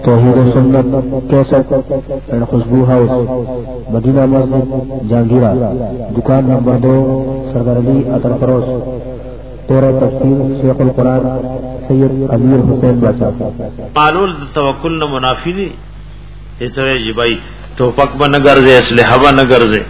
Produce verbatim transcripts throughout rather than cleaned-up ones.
توحید و سنت cassette and Khushboo house Madina Masjid Jahangira دکان نمبر دو سردار علی اطر فروش تیرہ تفسیر شیخ القرآن سید امیر حسین بادشاہ معلول توکل نہ منافی دی ته جی بھائی توفق به نګرځي اسلحه به نګرځي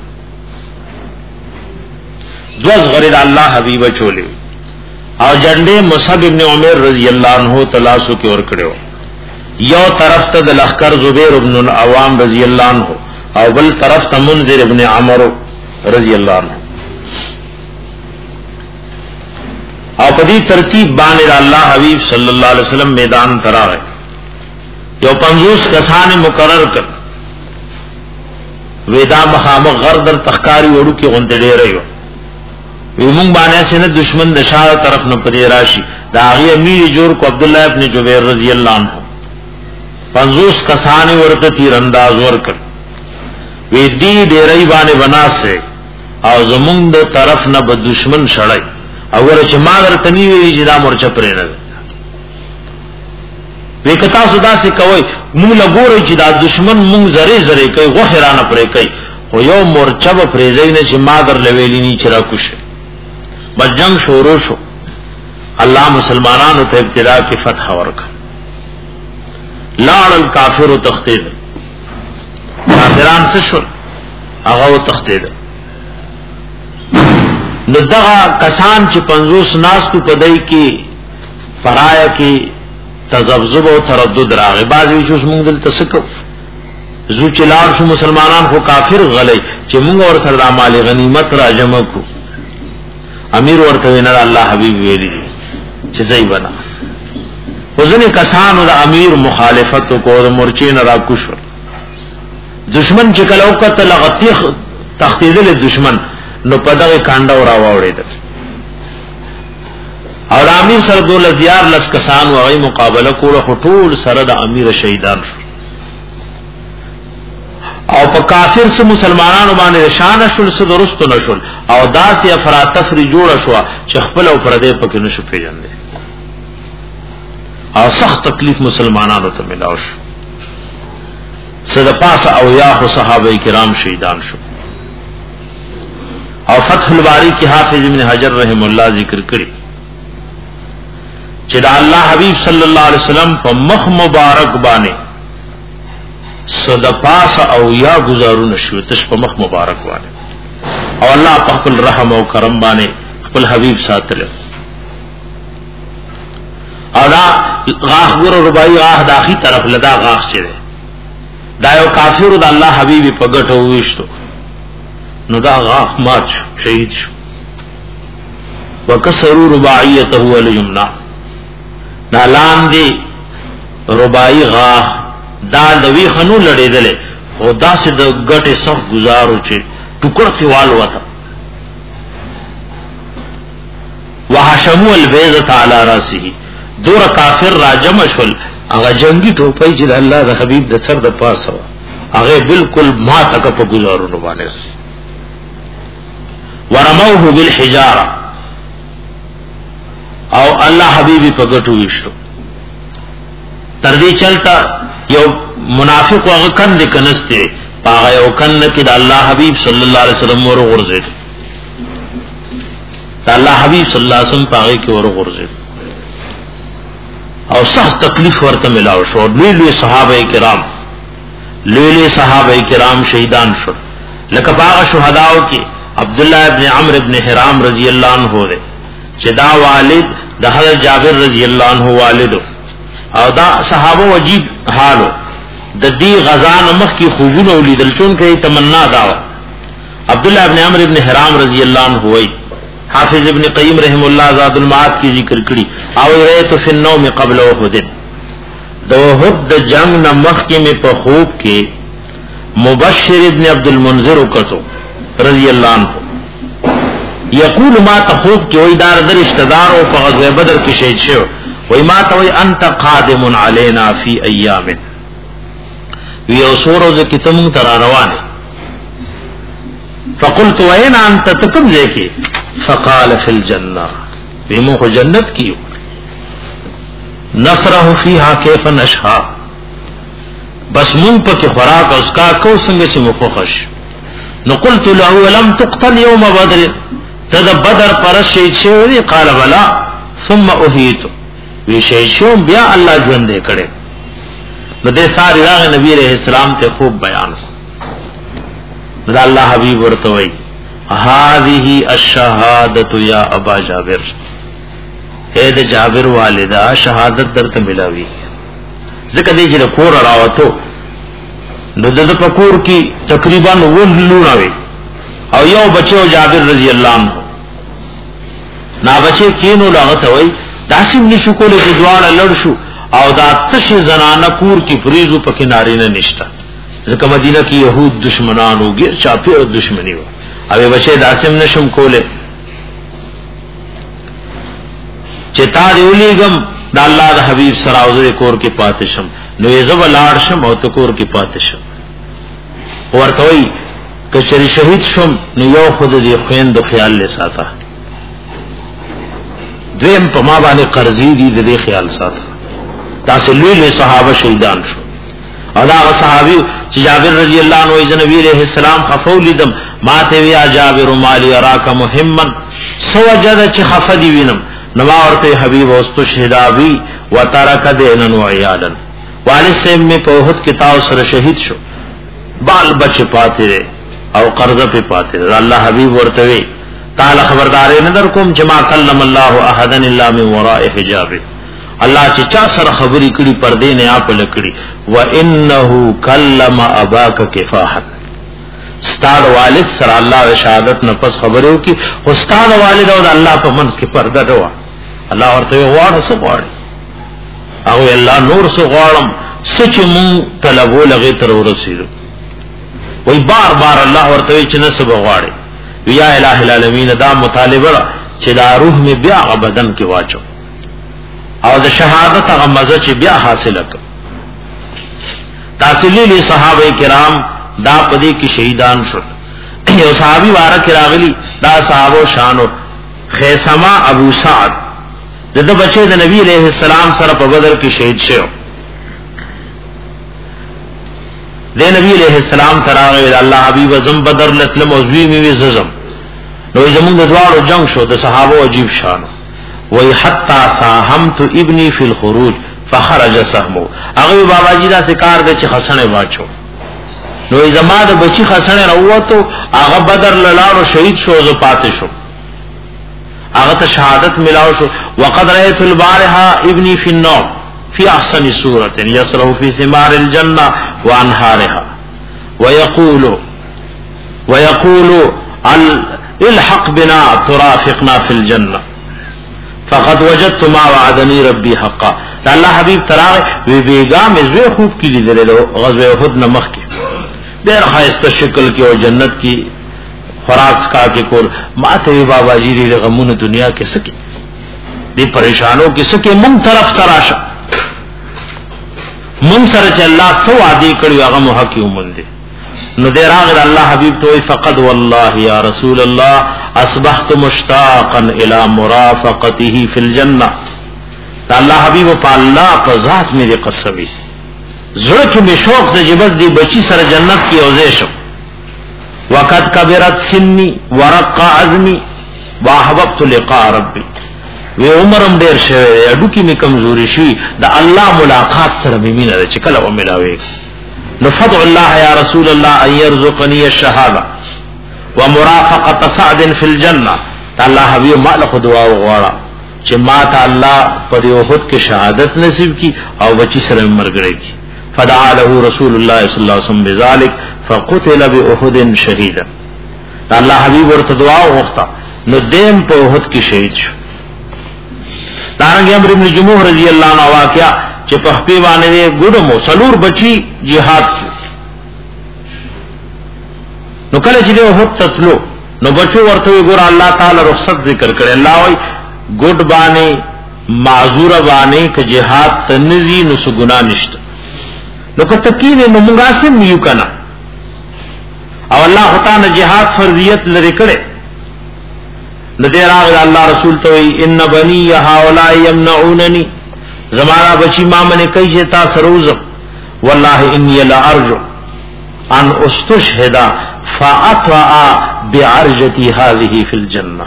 دوز غرید الله حبیب چولې او جنډې مصعب ابن عمر رضی الله عنه تلاسو کې ور کړو یو طرف ته د لخر زبیر ابن العوام رضی الله عنه او بل طرف ته منذر ابن عمرو رضی الله عنه او په دې ترتیب باندې الله حبیب صلی الله علیه وسلم میدان تراغه یو پنځوس کسان مقرر کړ ودا مخامخ غردر تخکاری وړو کې غونډه ډېرې و وی مونږ باندې سینه دشمن د شاله طرف نه پدې راشي دا هغه امیر جوړ کو عبد الله ابن جبیر رضی الله عنه پنځوس کسان ورته تیر انداز ورکړ وی دې ډېرې باندې بناسه او زمونږ د طرف نه به دشمن شړای او ورچ ما درته نیوي چې دا مورچه پرې نه وکتا صدا سے کوي مونږ لګورې چې دا دشمن مونږ زری زری کوي غوخرانه پرې کوي او یو مورچه به پرې نه چې ما در لویلې نه چې را کوشه بس جنگ شروع شو الله مسلمانانو ته ابتدا کې فتح ورکړه لاړ الکافر تختید کافران څه شو هغه تختید نو دغه کسان چې پنځوس ناس کو پدای کې فرایا کې تذبذب او تردد راغی بعضی چې موږ دلته سکو زو چلار شو مسلمانان خو کافر غلې چې موږ ور سره مال غنیمت را جمع کو امیر ورته نه الله حبیب ویلي چې ځای بنا وزنه کسانو د امیر مخالفت کو د مورچین را کوشر دشمن چې کله وکړه لغتیخ تختیدل دشمن نو پدغه کانډه ورا واوړېد اور امیر سره دول دیار لس کسان وغي مقابله کوله ټول سره د امیر شهیدان شو او په کافر سره مسلمانانو باندې شان شول سره درست نشول او داسې افراط تفری جوړ شو چې خپل او پردې پکې نشو پیژندل او سخت تکلیف مسلمانانو ته ملاو شو صد پاس او یا صحابه کرام شهیدان شو او فتح الباری کی حافظ ابن حجر رحم الله ذکر کړي چې دا الله حبیب صلی الله علیه وسلم په مخ مبارک باندې صد پاس او یا گزارونه شو تش په مخ مبارک باندې او الله په خپل رحم او کرم باندې خپل حبیب ساتل او دا غاخ ګور ربای غاخ داخی طرف لدا غاخ چره دا یو کافر د الله حبیب په ګټو وښتو نو دا غاخ مات شو شهید شو وکسروا رباعیته والیمنا نالان دی رباعی غاخ دا دوی خنو لړېدل او دا سه د ګټه صف گزارو چې ټوکر سیوال وته وحشموا البيضه على راسه دور کافر راجم شول هغه جنگي ټوپۍ چې الله د حبيب د سر د پاسه هغه بالکل ما تک په گزارو نه باندې ورموه بالحجاره او الله حبيبي په ګټو وشتو تر دې چلتا یو منافق هغه کند کنسته هغه یو کند کې د الله حبيب صلی الله علیه وسلم ور غورځي د الله حبيب صلی الله علیه وسلم هغه کې ور غورځي او سخت تکلیف ورته ملاو شو لوی لوی صحابه کرام لوی لوی صحابه کرام شهیدان شو لکه هغه شهداو کې عبد الله ابن عمرو ابن حرام رضی الله عنه ده چې دا والد د حضرت جابر رضی الله عنه والد او دا صحابه عجیب حالو د دې غزا مخ کی خوبونه ولیدل چون کې تمنا دا عبد الله ابن عمرو ابن حرام رضی الله عنه وای حافظ ابن قیم رحم الله زاد المعاد کی ذکر کړي او رایت فی النوم قبل احد د احد د جنگ مخ کې می په خوب کې مبشر ابن عبد المنذر وکړو رضی الله عنه یقول ما تخوف کی وای دار در اشتدار او په غزوه بدر کې شهید شو وای ما ته وای انت قادم علینا فی ایام وی اوسورو ز کتم تر روانه فقلت وين انت تکم ذکی فقال فی الجنه بمو جنت کی نصره فیها کیف نشا بس مون پکې خوراک او اسکا کو څنګه چې مخوخش. نو قلت له لم تقتل يوم بدر تد بدر پر شهید شوی؟ قال بلا ثم احييت وی شهید شو بیا الله ژوند کړي. نو دې ساری راغ نبی عليه السلام ته خوب بیان نو الله حبیب ورته وی هذه الشهادت یا ابا جابر، اے د جابر والدہ شهادت درته ملاوی. ځکه دې چې کور راوته نو د پکور کی تقریبا ولونه وي او یو بچو جابر رضی الله عنه نا بچي کینو لاغته وای داسیم نشو کوله چې دواړه لړ شو او دا تش زنانه کور کی فریضو په کنارې نه نشتا. ځکه مدینه کې يهود دشمنانو غیر چاپی دشمنی و او بچي داسیم نشم کوله چې تا دیولېګم د الله د حبیب سره او کور کې پاتشم نو یې زب لاړ شم او تکور کې پاتشم. ورته وی کچری شهید شم نو یو خود دې خويند خیال له ساته، دویم په ما باندې قرضې دي دې خیال ساته. تاسو لوی صحابه شهیدان شو او دا صحابي چې جابر رضی الله عنه نبی عليه السلام خفو لیدم ما ته وی جابر مالی اراک مهمن سوجد چې خفدي وینم نما ورته حبیب واستو شهداوی وترک دینن و عیالا والد سے میں پوہت کتاب سر شہید شو بال بچ پاتے رہے او قرضہ پہ پاتے رہے. اللہ حبیب ورته وی تعالی خبردار ندر کوم جما کلم الله احد الا من وراء حجاب. اللہ چې چا سره خبرې کړي پردې نه اپ لکړي و انه کلم اباک کفاحا. استاد والد سره الله شهادت نه پس خبرو کی استاد والد او الله په منځ کې پرده دوا. الله ورته واره څه غواړي او الله نور څه غواړم سچ مون طلبو لغه تر ورسېلو. وای بار بار الله ورته چې نسب غواړي یا الہ العالمین دا مطالبه چې دا روح می بیا بدن کې واچو او د شهادت هغه مزه چې بیا حاصله کړ. تاسلیلی صحابه کرام دا پدې کې شهیدان شو. یو صحابي واره کې راغلي دا صحابو شانو خیسما ابو سعد دغه بچی د نبی علیہ السلام سره په بدر کې شهید شو. د نبی علیہ السلام تراغه الله حبیب زم بدر لتلم او زوی می زم نو زمون د دوارو جنگ شو د صحابو عجیب شان وی حتا ساهمت ابنی فی الخروج فخرج سهمو. هغه بابا جی دا سکار د چې خسنه واچو نو زما د بچی خسنه راوته هغه بدر لاله شهید شو زو پاتې شو هغه ته شهادت ملاو شو. وقد رأيت البارحه ابني في النوم في احسن صورة يسره في ثمار الجنة وانهارها ويقول ويقول الحق بنا ترافقنا في الجنة فقد وجدت ما وعدني ربي حقا. الله حبيب تراغ وی بیگا مزوی خوب کی لیدل غزوه احد نمخ کی دیر خایسته شکل کی او جنت کی خوراک سکا کے کول ما ته بابا جی دی غمون دنیا کې سکی دی پریشانوں کې سکی مون طرف تراشه مون سره چې الله سو عادي کړی هغه مو حق ومن دي. نو دیر هغه الله حبیب ته فقد والله یا رسول الله اصبحت مشتاقا الى مرافقته في الجنه. الله حبیب په الله په ذات مې قسمی زړه کې می شوق د جبز دی بچی سره جنت کې اوځې شم. وقد کبرت سنی ورق عزمی واحببت لقاء ربی. وی عمرم ډیر شوی اډو کې می کمزوري شي د الله ملاقات سره می مینه چې کله و ملاوي. نفض الله یا رسول الله ان يرزقني الشهاده ومرافقه سعد في الجنه. الله حبیب مال خدوا وغواړه چې ما ته الله په دې وخت کې شهادت نصیب کی او بچی سره مرګړي کی. فدعا له رسول الله صلی الله علیه وسلم بذلك فقتل باحد شهيدا. الله حبیب ورته دعا وغوښته نو دیم په احد کې شهید شو. دارنګ امر ابن جموح رضی الله عنه واقعا چې په خپل باندې ګډمو سلور بچی jihad کی نو کله چې احد تطلو نو بچو ورته ګور الله تعالی رخصت ذکر کړي. الله وايي ګډ باندې معذور باندې ک jihad تنزي نو څه ګناه نشته. نو که تکینه نو مونږه سم یو کنه او الله تعالی جهاد فرضیت لري کړي. نو دې راغله الله رسول ته ان بني هؤلاء يمنعونني زمانہ بچی ما منه کوي چې تا سروزم والله انی لارجو ان استشهد فاطوع بعرجتی هذه فی الجنه.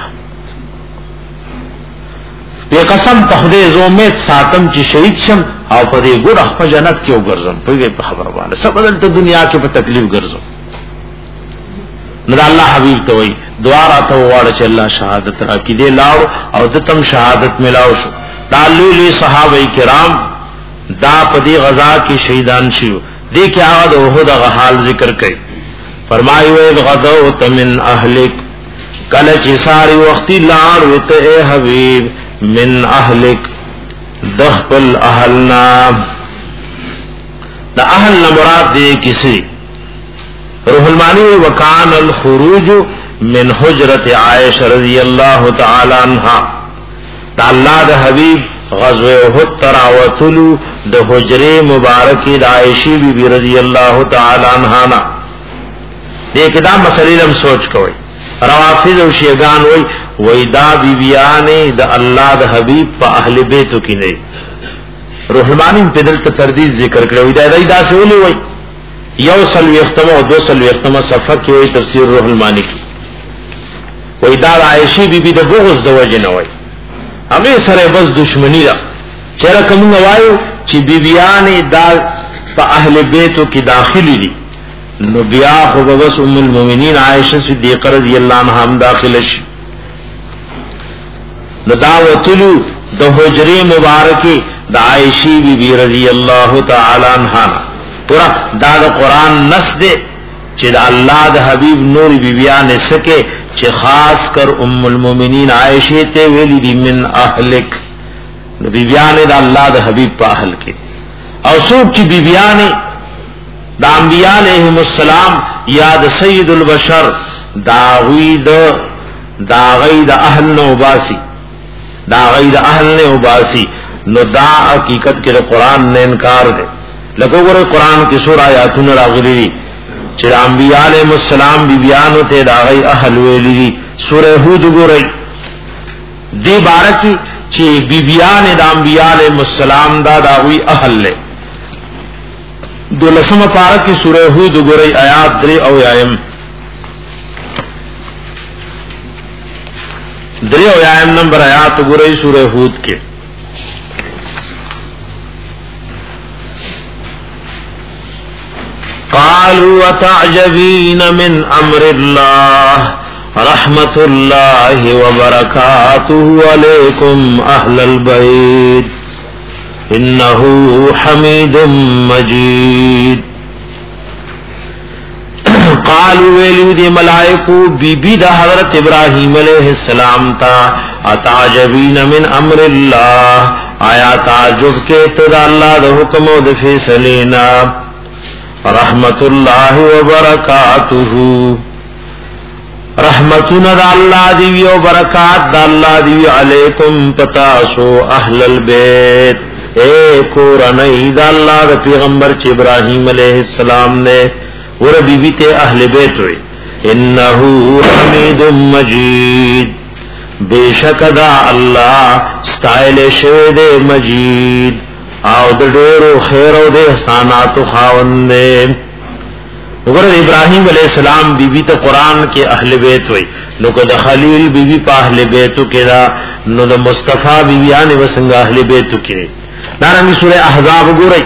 په قسم په خدای زه امید ساتم چې شهید شم او په دې ګور خپل جنت کې وګرځم. په خبره باندې سب بدل ته دنیا کې په تکلیف ګرځم. نو الله حبیب ته وای دعا راته وواړه چې الله شهادت راکړي. دې لاړ او دتم شهادت ملاو شو. تعالی صحابه کرام دا په دې غزا کې شهیدان شو. دې کې هغه د احد غ حال ذکر کړي. فرمایي وای غدوت من اهلک کله چې ساری وختي لاړ وته اے حبیب من اهلک دخل اهلنا. دا اهل مراد دې کسی روح المانی وکان الخروج من حجرت عائشہ رضی اللہ تعالی عنہا. دا اللہ دا حبیب غزوہ احد تراوتلو دا حجر مبارکی دا عائشی بی بی رضی اللہ تعالی عنہا نا. دیکھ دا مسئلہ لم سوچ کوئی روافض و شیگان وی وی دا بی بیانے دا اللہ دا حبیب پا اہل بیتو کی نئی. روح المانی پہ دل تا تردید ذکر کرے وی دا دا دا سے اولی وی یو سلوی اختمہ و دو سلوی اختمہ صفحہ کی وی تفسیر روح المانی کی وی دا عائشی بی بی دا بغض دا وجہ نوائی ہمیں سر بس دشمنی را چہرہ کمون وایو چی بی بیان دا پا اہل بیتو کی داخلی دی نو بیا خوب بس ام المومنین عائشہ صدیقہ رضی اللہ عنہ ہم داخلش نو داوتلو دا حجری مبارکی دا عائشی بی بی رضی اللہ تعالی عنہ پورا دا دا قرآن نس دے چی دا اللہ دا حبیب نور بی بیان سکے چی خاص کر ام المومنین عائشہ تے ویلی دی من اہلک بی بیان دا اللہ دا حبیب پا اہل کے او سوک چی بی بیان دا انبیاء علیہم السلام یا دا سید البشر دا غی دا دا غی دا اہل نوباسی دا غی دا اہل نوباسی نو دا حقیقت کے دا قرآن نے انکار دے لکو گرے قرآن کی سورہ آیاتون راغلی دی چر انبیاء علیہ السلام بی بیانو تے داغی اہل ویلی دی سورہ ہود گرے دی بارکی چی بی بیان دا انبیاء علیہ السلام دا داغی اہل لے دو لسم پارکی سورہ ہود گرے آیات دری او آئیم دری او آئیم نمبر آیات گرے سورہ ہود کے قالوا وتعجبين من امر الله رحمت الله وبركاته عليكم اهل البيت انه حميد مجيد. قالوا ویلو دی ملائکو بی بی دا حضرت ابراہیم علیہ السلام تا اتعجبین من امر اللہ آیا تعجب کے تدا اللہ دا حکم و دا فیصلینا رحمت اللہ وبرکاتہ رحمتنا دا اللہ دیوی و برکات دا اللہ دیوی علیکم پتاسو اہل البیت اے کورنئی دا اللہ دا پیغمبر چی ابراہیم علیہ السلام نے ور بی بی تے اہل بیت ہوئی انہو حمید مجید بے شک دا اللہ ستائل شوید مجید او د ډېرو خیر او د احسانات خاوند دې. وګوره ابراهيم عليه السلام بیبي ته قران کې اهل بیت وای نو کو د خلیل بیبي په اهل بیتو کې دا نو د مصطفی بیبيانه وسنګ اهل بیتو کې دا رنګ سوره احزاب وګورئ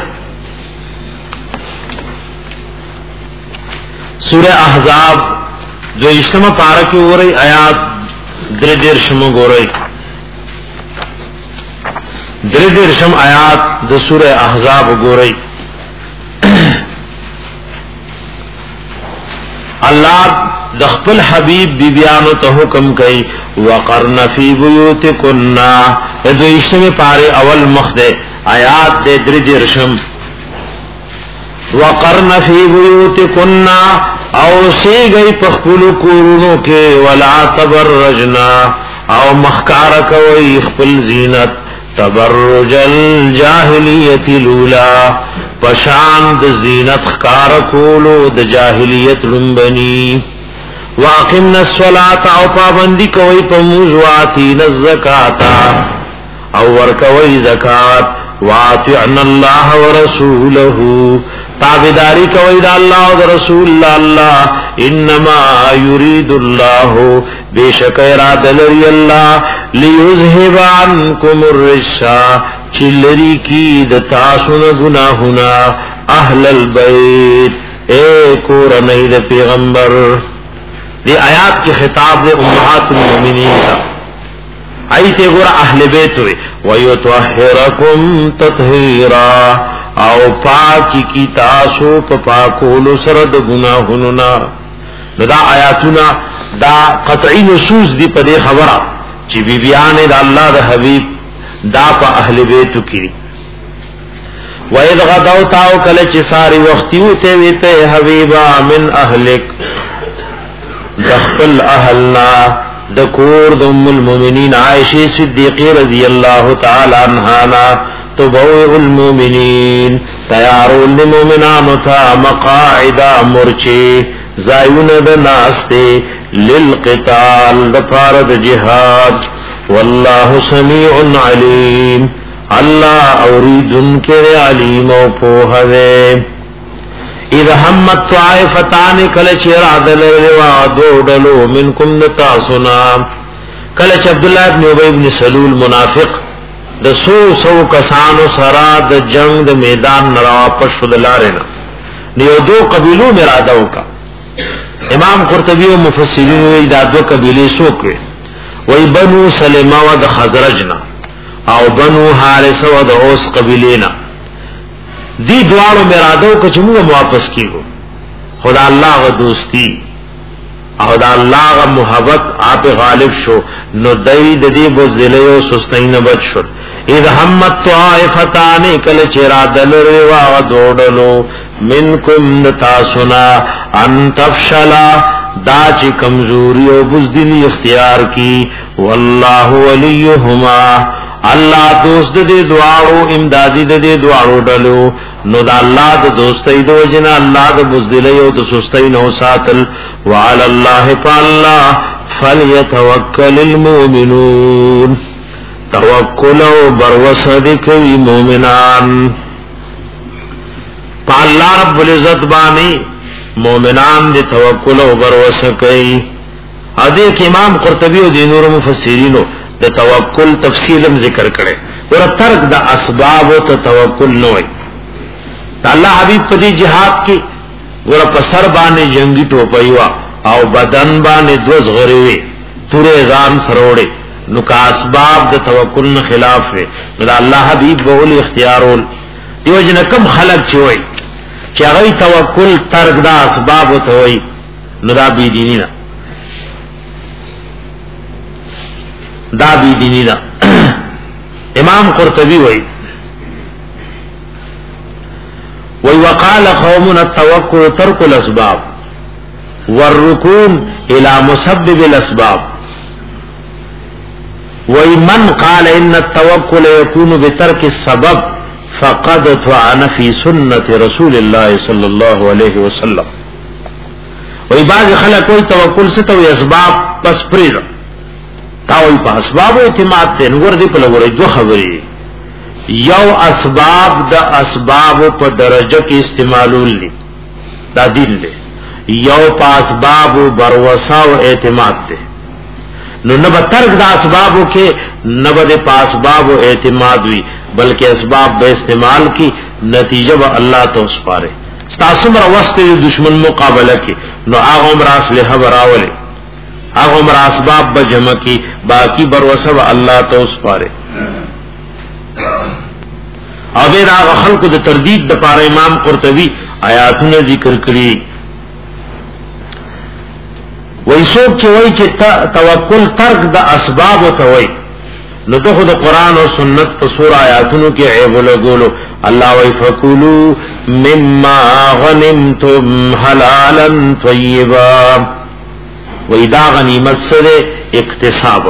سوره احزاب جو اجتماع پارا کې وګورئ آیات درې ډېر شمو وګورئ درې ډېر شم آیات د سوره احزاب وګورئ الله د خپل حبيب بیبيانو ته حکم کوي وقرن فی بیوتکن د اجتماع پاره اول مخده آیات د درې ډېر شم وقرن فی بیوتکن او سی گئی پخپل کورونو کې ولا تبرجنا او مخکار کوي خپل زینت تبرج الجاهلیت الاولى پشان د زینت خکار کولو د جاهلیت لنبنی واقمنا الصلاة او پابندی کوي په موضوعاتین الزکات او ور کوي زکات واطعنا الله ورسوله تابعداری کوي دا الله او رسول الله. انما يريد الله بیشک اراده لري الله ليذهب عنكم الرجس چلری کی د تاسو نه گناهونه اهل البيت اے کورنۍ د پیغمبر. دی آیات کی خطاب دے امہات المؤمنین کا ایتے گورا اہل بیت ہوئے وَيُطَهِّرَكُمْ تَطْهِيرًا او پاکی کی تاسو پا پاکولو سرد گناہننا. دا آیاتنا دا قطعی نصوص دی پا دے خبرہ چی بی بیان دا اللہ دا حبیب دا پا اہل بیتو کی. وَإِذْ غَدَوْتَاو کلچ ساری وقتیو تے ویتے حبیبا من اہلک دخل اہلنا دکور دم المومنین عائشہ صدیقی رضی اللہ تعالی عنہانا تبوئ المومنین تیارو للمومنان تا مقاعدہ مرچے زائیون دناستے للقتال دفارد جہاد. واللہ سمیع علیم اللہ اوریدن کے علیم و پوہدے. اذا همت طائفتان کلچ ارادل روا دوڑلو منکم نتاسنا کلچ عبداللہ ابن عبی ابن سلول منافق د سو سو کسانو سرا د جنگ د میدان نرا پشو دلارینا نیو دو قبیلوں میں ارادو کا. امام قرطبی و مفسرین وی دا دو قبیلے سوکوے وی بنو سلمہ و د خزرجنا او بنو حارس و د اوس قبیلینا. دی دوارو مرادو کچمو واپس کی گو خدا اللہ غ دوستی او دا اللہ غ محبت آپ غالب شو نو دی دی بزدلی و سستین بچ شد. اذ همت طائفتان کل چرادل روا غ دوڑلو منکم نتاسنا ان تفشلا دا چی کمزوری و بزدلی اختیار کی. واللہ ولیہما اللہ دوست دے دعاو امدادی دے دعاو ڈلو نو دا اللہ دا دوستی دو جنا اللہ دا بزدلی و دا سستی نو ساتل. وعلى اللہ پا اللہ فلیتوکل المومنون توکل و بروسد کئی مومنان پا اللہ رب العزت بانی مومنان دے توکل و بروسد کئی. ادیک امام قرطبی و دینور مفسرینو دا توکل تفصیلم ذکر کرے اور ترک دا اسباب و توکل نوئی. دا اللہ حبیب پدی جہاد کی اور پسر بانے جنگی ٹوپیوا او بدن بانے دوز غریوے تورے زان سروڑے نکا اسباب دا توکل خلاف ہے. دا اللہ حبیب بولی اختیارول دیو جن کم خلق چوئی چی اغی توکل ترک دا اسباب و توئی نو دا بی دینی نا دا بی دینی دا. امام قرطبی وی وی وقال قومنا التوکل ترک الاسباب والرکون الى مسبب الاسباب. وی من قال ان التوکل یکون بترک السبب فقد طعن فی سنت رسول اللہ صلی اللہ علیہ وسلم. وی بعض خلق وی توکل ستوی اسباب پس پریزا تاوی پا اسباب اعتماد تے نگر دی پا لگوری دو خبری. یو اسباب دا اسباب پا درجہ کی استعمالون لی دا دین لے. یو پا اسباب بروسا و اعتماد تے نو نبا ترک دا اسبابو کے نبا دے پا اسباب و اعتماد وی بلکہ اسباب با استعمال کی نتیجہ با اللہ تو اس پارے. ستاسمر وسط دشمن مقابلہ کی نو آغم راس لحا براولے اغم اسباب بجمع کی باقی بروسب اللہ تو اس پارے. ابیر آغا خلق دا تردید دا پار امام قرطبی آیاتون ذکر کری. وی سوک چی وی چی توکل ترک دا اسباب توی نو تو خود قرآن و سنت پسور آیاتونو کی عیب لگولو. اللہ وی فکولو مما غنمتم حلالا طیبا وی دا غنیمت سرے اقتصاب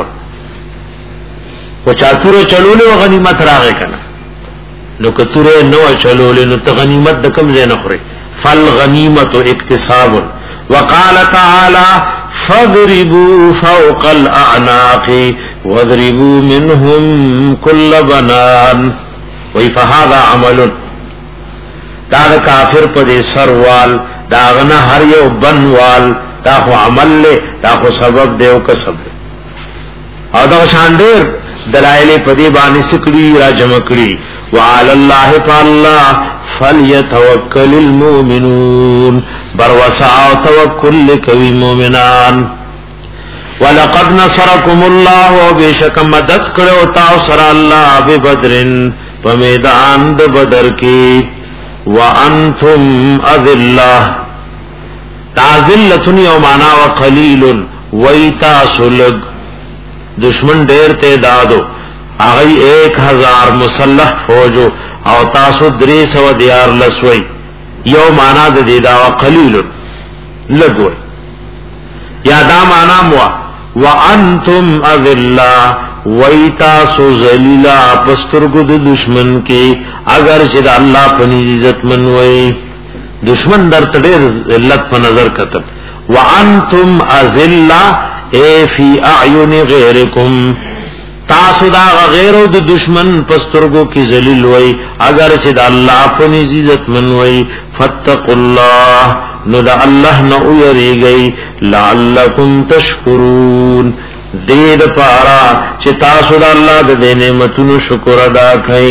و چاتورے چلولے و غنیمت راغے کنا نو کتورے نو چلولے نو تا غنیمت دا کم زین خورے فالغنیمت اقتصاب. وقال تعالی فضربوا فوق الاعناق وضربوا منهم كل بنان. وی فهذا عمل دا کافر په سروال دا غنه هر یو بنوال دا خو عمل له دا خو سبب دی او کسب او دا شان ډیر دلایل په دې باندې سکړي را جمع کړي وعلى الله فالله فليتوكل المؤمنون بر وسع توکل کوي مؤمنان ولقد نصركم الله وبشك مدد کړو تاسو سره الله به بدرن په میدان د بدر کې وانتم اذلة تعذلتن یومانا وقلیل ویتا سلگ دشمن ډیر تعدادو هغه ایک ہزار مسلح فوجو او تاسو درې سو دیار لسوي یو معنا د دې دا قلیل لګوي یا دا معنا مو وانتم اذلة ویتا سو ذلیلا پسترګو د دشمن کې اگر چې د الله په عزت منوي دشمن در تډیر علت په نظر کتب وانتم اذلة اے فی اعین غیرکم تاسو دا غیرو د دشمن پسترګو کې ذلیل وای اگر چې د الله په عزت منوي فتقوا الله نو د الله نو یریږي لعلکم تشکرون دې د پارا چې تاسو د الله د نعمتونو شکر ادا کړئ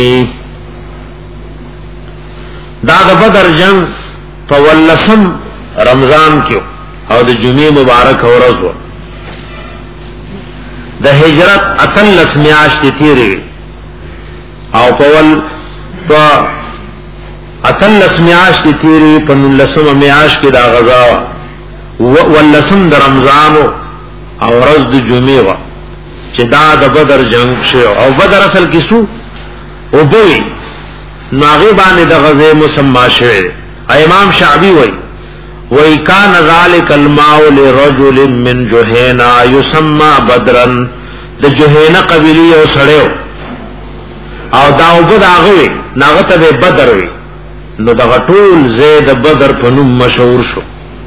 دا د بدر جنگ په ولسم رمضان کې او د جمعې مبارک ورځ و د هجرت اتلس میاشتې تیرې او په ول په اتلس میاشتې تیرې په نلسم میاشت کې دا غزا ولسم د رمضان او ورځ د جمعې و چې دا د بدر جنگ شو او بدر اصل کې سو او دوی ناغي باندې د غزې مسما شوه امام شعبی وای وای کان ذالک الماء لرجل من جهینا یسمى بدرا د جهینا قبیله او سړیو او دا وګد هغه ناغه ته بدر وی نو دا ټول زید بدر په نوم مشهور شو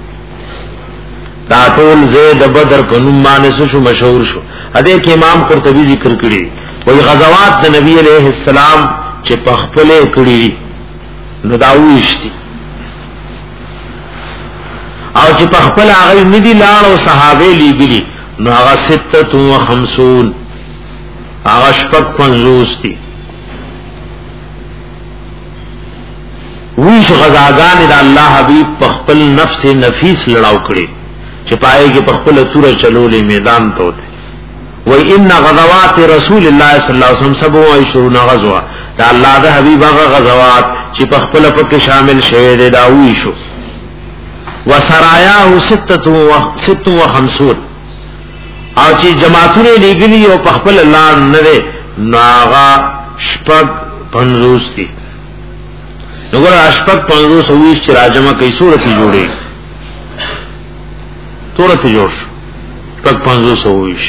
دا ټول زید بدر په نوم باندې شو مشهور شو اده کې امام قرطبی ذکر کړی وای غزوات د نبی علیہ السلام چې په خپل کړی نو دا وښتي او چې په خپل هغه ندی لاړ او صحابه لیږلي نو هغه ستة و خمسون هغه شپږ پنځوس دي ویش غزاګان د الله حبیب په خپل نفس نفیس لړاو کړي چې پای کې په خپل تور چلولې میدان ته وته وای ان غزوات رسول الله صلی الله علیه وسلم سبع و عشرون غزوه دا الله د حبیب هغه غزوات چې په خپل په شامل شوه دي دا ویشو وسرایاه ستة و خمسون او چې جماعتونه لګلی او په خپل الله نه ناغا شپږ پنځوس دي نګور شپږ پنځوس ویش چې راجمه کوي صورت جوړي صورت جوړ شپږ پنځوس ویش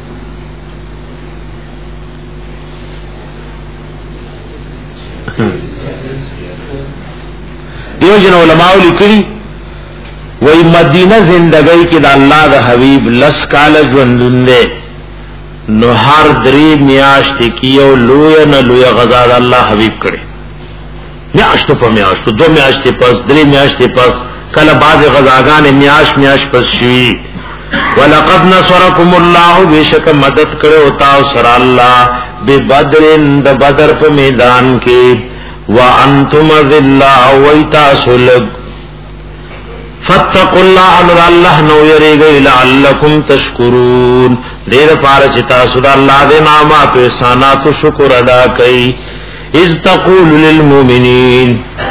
دیو جن علماء لیکلي وی مدینہ زندگی کی دا اللہ دا حبیب لس کال ژوندون دے نو هر درې میاشتې کیو لوی نه لوی غزا دا اللہ حبیب کړي میاشتو په میاشتو دو میاشتې پس درې میاشتې پس کله بعض غزاګان میاش میاش پس شوي ولقد نصرکم الله بیشک مدد کړو تاسو سره الله به بدر د بدر په میدان کې وانتم ذلہ ویتاسلک فاتقوا الله ان الله نو یریږي لعلکم تشکرون دیر پاره چې تاسو د الله د نعمت او احسانات شکر ادا کړئ اذ تقول للمؤمنین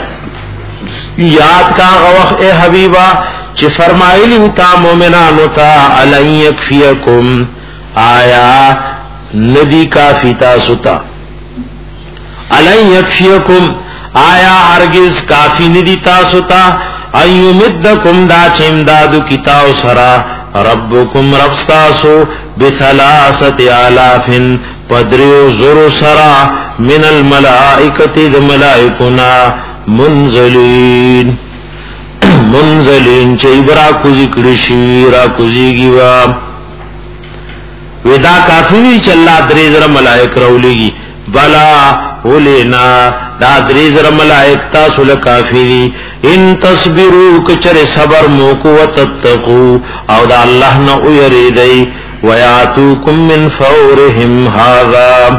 یاد کا غوخ اے حبیبا چې فرمایلی تا مؤمنانو ته الای یکفیکم آیا ندی کافی تاسو ته الای یکفیکم آیا هرگز کافی ندی تاسو ته ایمدکم دا چمدادو کتاو سرا ربکم ربستاسو بثلاثت آلافن پدریو زرو سرا من الملائکت دا ملائکنا منزلین منزلین چیب را کزی کرشی را کزی گیوا ودا کافی چلا دریزر ملائک رولی گی بلا ولنا دا دریزر ملائک تاسو لکافری ان تصبروا کچر صبر موکو وتتقو او دا اللہ نا ایریدئی ویاتوکم من فورهم هذا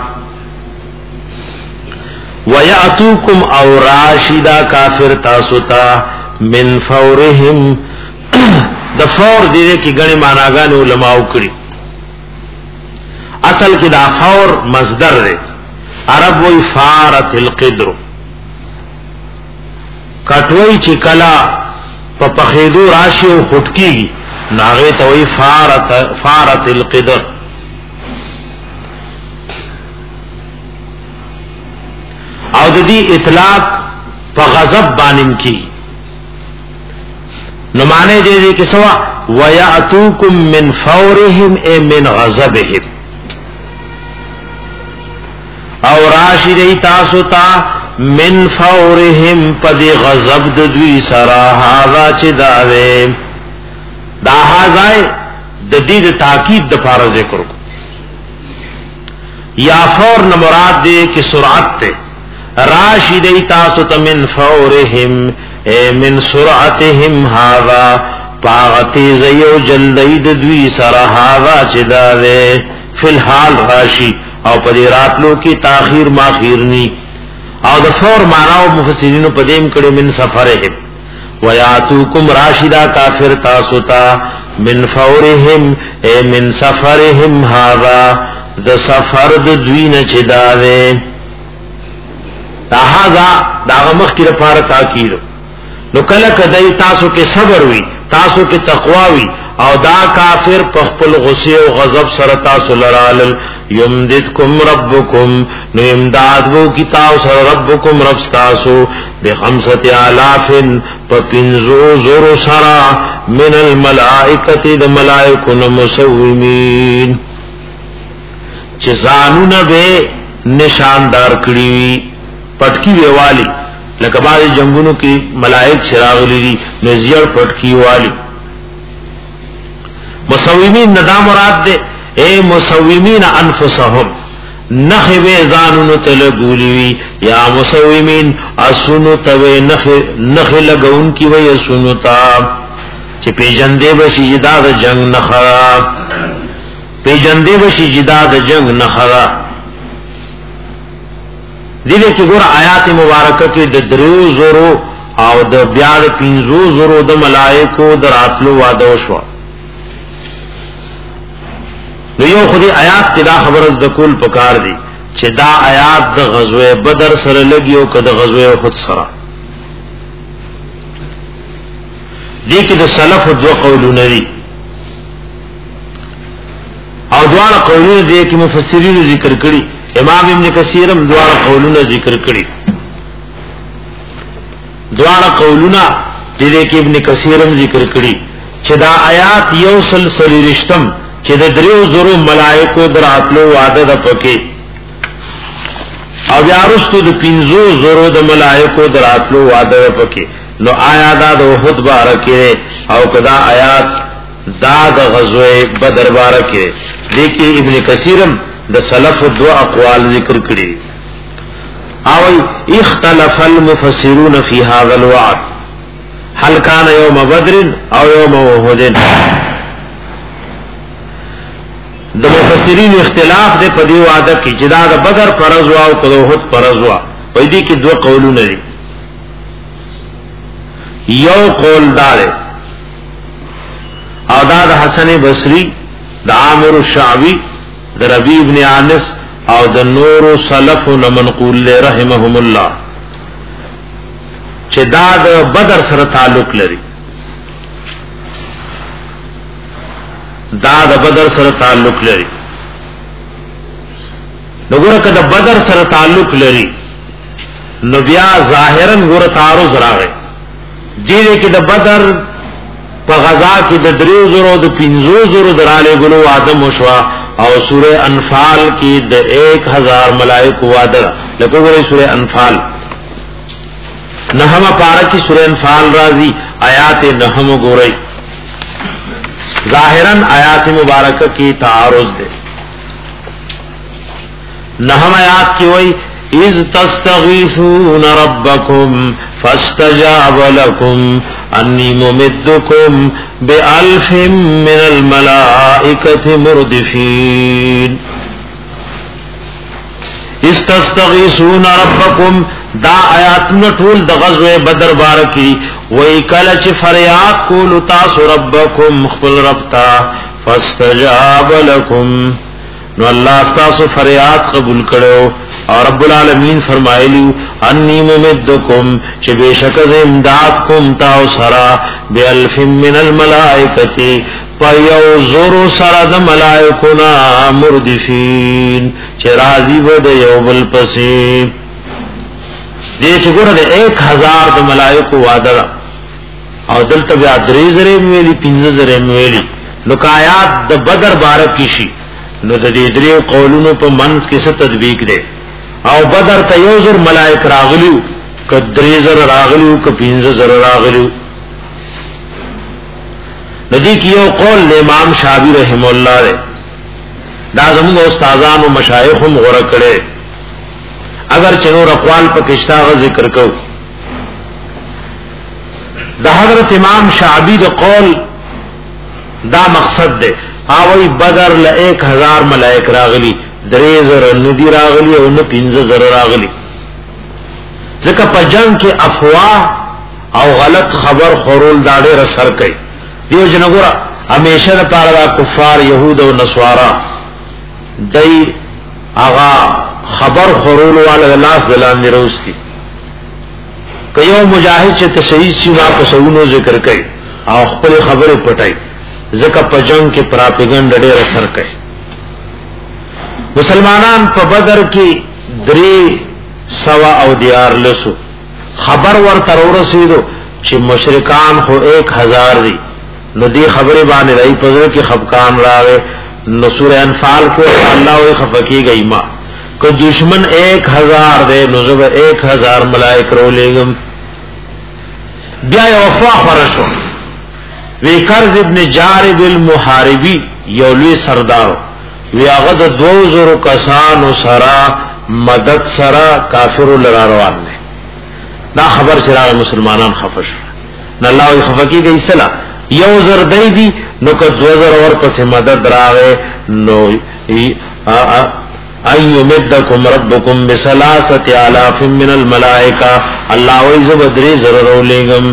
ویاتوکم او راشدا کافر تاسو تا من فورهم دا فور دیده کی گنی معناگان علماء کری اصل کی دا فور مصدر دے عرب وی فارت القدر کټوي چې کلا په پخېدو راشي او خټکیږي ناغه ته وی فارت فارت القدر او د دې اطلاق په غضب باندې کی نو معنی دې کې سوا وياتوکم من فورهم ای من غضبهم او راشی دی تاسو تا من فورهم پدی غضب د دوی سرا هاذا چې داوي دا هاذای د دې د تاکید د فار ذکر کو یا فور نہ مراد دی کہ سرعت تے راشی دی تاسو تا من فورهم اے من سرعتهم هاذا پاغتی زیو جلدی د دوی سرا هاذا چې داوي فی الحال راشی او پدی راتلو کی تاخیر ماخیرنی او د فور معناو مفسرینو پدیم کړي من سفرهم ویاتوکم راشدا کافر تاسو تا من فورهم اے من سفرهم هذا د سفر د دوی نه چې داوي هذا دا مخ کی لپاره تاکید نو کله کدی تاسو کې صبر وي تاسو کې تقوا وي او دا کافر په خپل غصه او غضب سره تاسو لرال یمددکم ربکم نو امداد وو کی تاسو ربکم رب تاسو بخمسه الاف پپنزو زور سرا من الملائکه د ملائکه مسومین چې زانونه به نشاندار کړی پټکی ویوالی لکه باندې جنگونو کې ملائک چراغ لري نزیړ پټکی والی مسومین ندا مراد دے اے مسومین انفسهم نخوی زانونو تلگولیوی یا مسومین اسونو توی نخ لگون کی وی اسونو تا چی پی جندے بشی جدا دا جنگ نخرا پی جندے بشی جدا دا جنگ نخرا دیده کی گور آیات مبارکہ کی دا دریو زورو او دا بیار پینزو زورو دا ملائکو دا راتلو وادو شوا نو یو خودی آیات کی دا خبر از دکول پکار دی چه دا آیات دا غزوه بدر سر لگیو که دا غزوه خود سرا دی کی دا سلف دو قولون دی او دوار قولون دی کی مفسرین ذکر کری امام ابن کثیرم دوار قولون ذکر کری دوار قولون دی کی ابن کثیرم ذکر کری چه دا آیات یو سلسلی رشتم چې د دریو زرو ملائکو دراتلو وعده د پکې او بیا رستو د پینزو زرو د ملائکو دراتلو وعده د پکې نو آیا دا د وحد بارکه او کدا آیات دا د غزوه بدر بارکه لیکي ابن کثیرم د سلف دو اقوال ذکر کړي او اختلف المفسرون في هذا الوعد هل كان يوم بدر او يوم احد د مفسرین اختلاف دے په دی وعده کې چې دا د بدر فرض وا او د احد فرض وا وې دي کې دوه قولونه دي یو قول دار او دا د حسن بصری د عامر الشعبی د ربیع ابن انس او د نور سلف منقول له رحمهم الله چې دا د بدر سره تعلق لري دا د بدر سره تعلق لري نو ګوره کله بدر سره تعلق لري نو بیا ظاهرا ګوره تعارض راغی دې کې د بدر په غزا کې د دریو زرو د پنځو زرو دراله ګلو آدم وشوا او سوره انفال کې د ایک ہزار ملائکه وعده لکه ګوره سوره انفال نحمه پارا کی سوره انفال راضی آیات نحمه ګورئ ظاہراً آیات مبارکہ کی تعارض دے نحم آیات کی وئی اذ تستغیثون ربکم فاستجاب لکم انی ممدکم بألف من الملائکۃ مردفین. اذ تستغیثون ربکم دا آیاتنا ټول د غزوه بدر بارکی وی کله چې فریاد کول تاسو ربکم خپل رب ته فاستجاب لکم نو الله تاسو فریاد قبول کړو او رب العالمین فرمایلی انی ممدکم چې بشک ز امداد کوم تاسو سره بالف من الملائکۃ پایو زورو سره د ملائکونا مردفین چې راضی بده یو بل پسې دې چې ګوره د ایک هزار د ملائکو وعده او دلته بیا درې زره ویلي پنځه زره ویلي نو کایات د بدر بارک کی شي نو د دې درې قولونو په منځ کې څه تطبیق ده او بدر ته یو زر ملائک راغلیو ک درې زره راغلیو ک پنځه زره راغلیو. ندی کی یو قول امام شافعی رحم الله ده دا زموږ استادان او مشایخ هم غوړه کړي اگر چنو رقوال په کشتا غ ذکر کو دا حضرت امام شافعی د قول دا مقصد ده اوی بدر ل ایک ہزار ملائک راغلی درې زره ندی راغلی او نه پنځه زره راغلی ځکه په جنگ کې افواه او غلط خبر خورول دا ډېر اثر کوي دیو جنګورا همیشه لپاره کفار يهود او نصارا دای اغا خبر خورول والا لاس دلان نروستی کيو مجاهد چې تشهید شي وا په سونو ذکر کوي او خپل خبره پټای ځکه په جنگ کې پراپګاندا ډېر اثر کوي. مسلمانان په بدر کې درې سوا او دیار لسو خبر ورته ورسېدو چې مشرکان خو ایک ہزار دي نو دی خبره باندې راي پزره کې خفقان راغې نو سورہ انفال کو الله وي خفقي گئی ما کو دشمن ایک ہزار دے نو زب ایک ہزار ملائک رو لېګم بیا یو افوا خورشو وی کرز ابن جارب المحاربی یو لوی سردار وی هغه د دو زرو کسانو سره مدد سره کافر لرا روان دي دا خبر چې مسلمانان خفش نه الله وي خفقي گئی سلا یو زر دی دی نو که دو زر اور پس مدد راوے نو ایو مدکم ربکم بسلاست آلاف من الملائکہ اللہ ویزو بدری زر رو لگم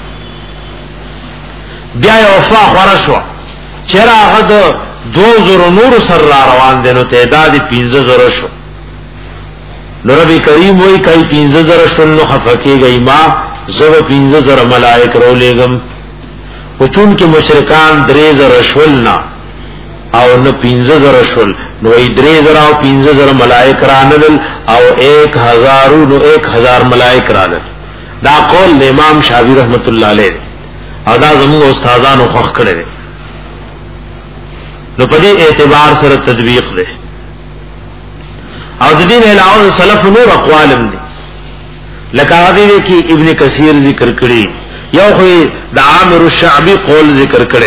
بیا یو افوا خورشو چرا غد دو زر نور سر را روان دے نو تعدادی پینز زر شو نو ربی کریم وی کئی پینز زر شو نو خفکی گئی ما زو پینز زر ملائک رو لگم او چون کې مشرکان درې زره شولنا او نو پنځه زره شول نو ای درې زره او پنځه زره ملائک رانل او ایک ہزار نو ایک ہزار ملائک رانل دا قول امام شافعی رحمت الله علیه او دا زموږ استادانو خوښ کړي نو په دې اعتبار سره تطبیق ده او د دې علاوه سلف نور اقوالم دي لکه هغه کې ابن کثیر ذکر کړي یو خو د عامر الشعبی قول ذکر کړي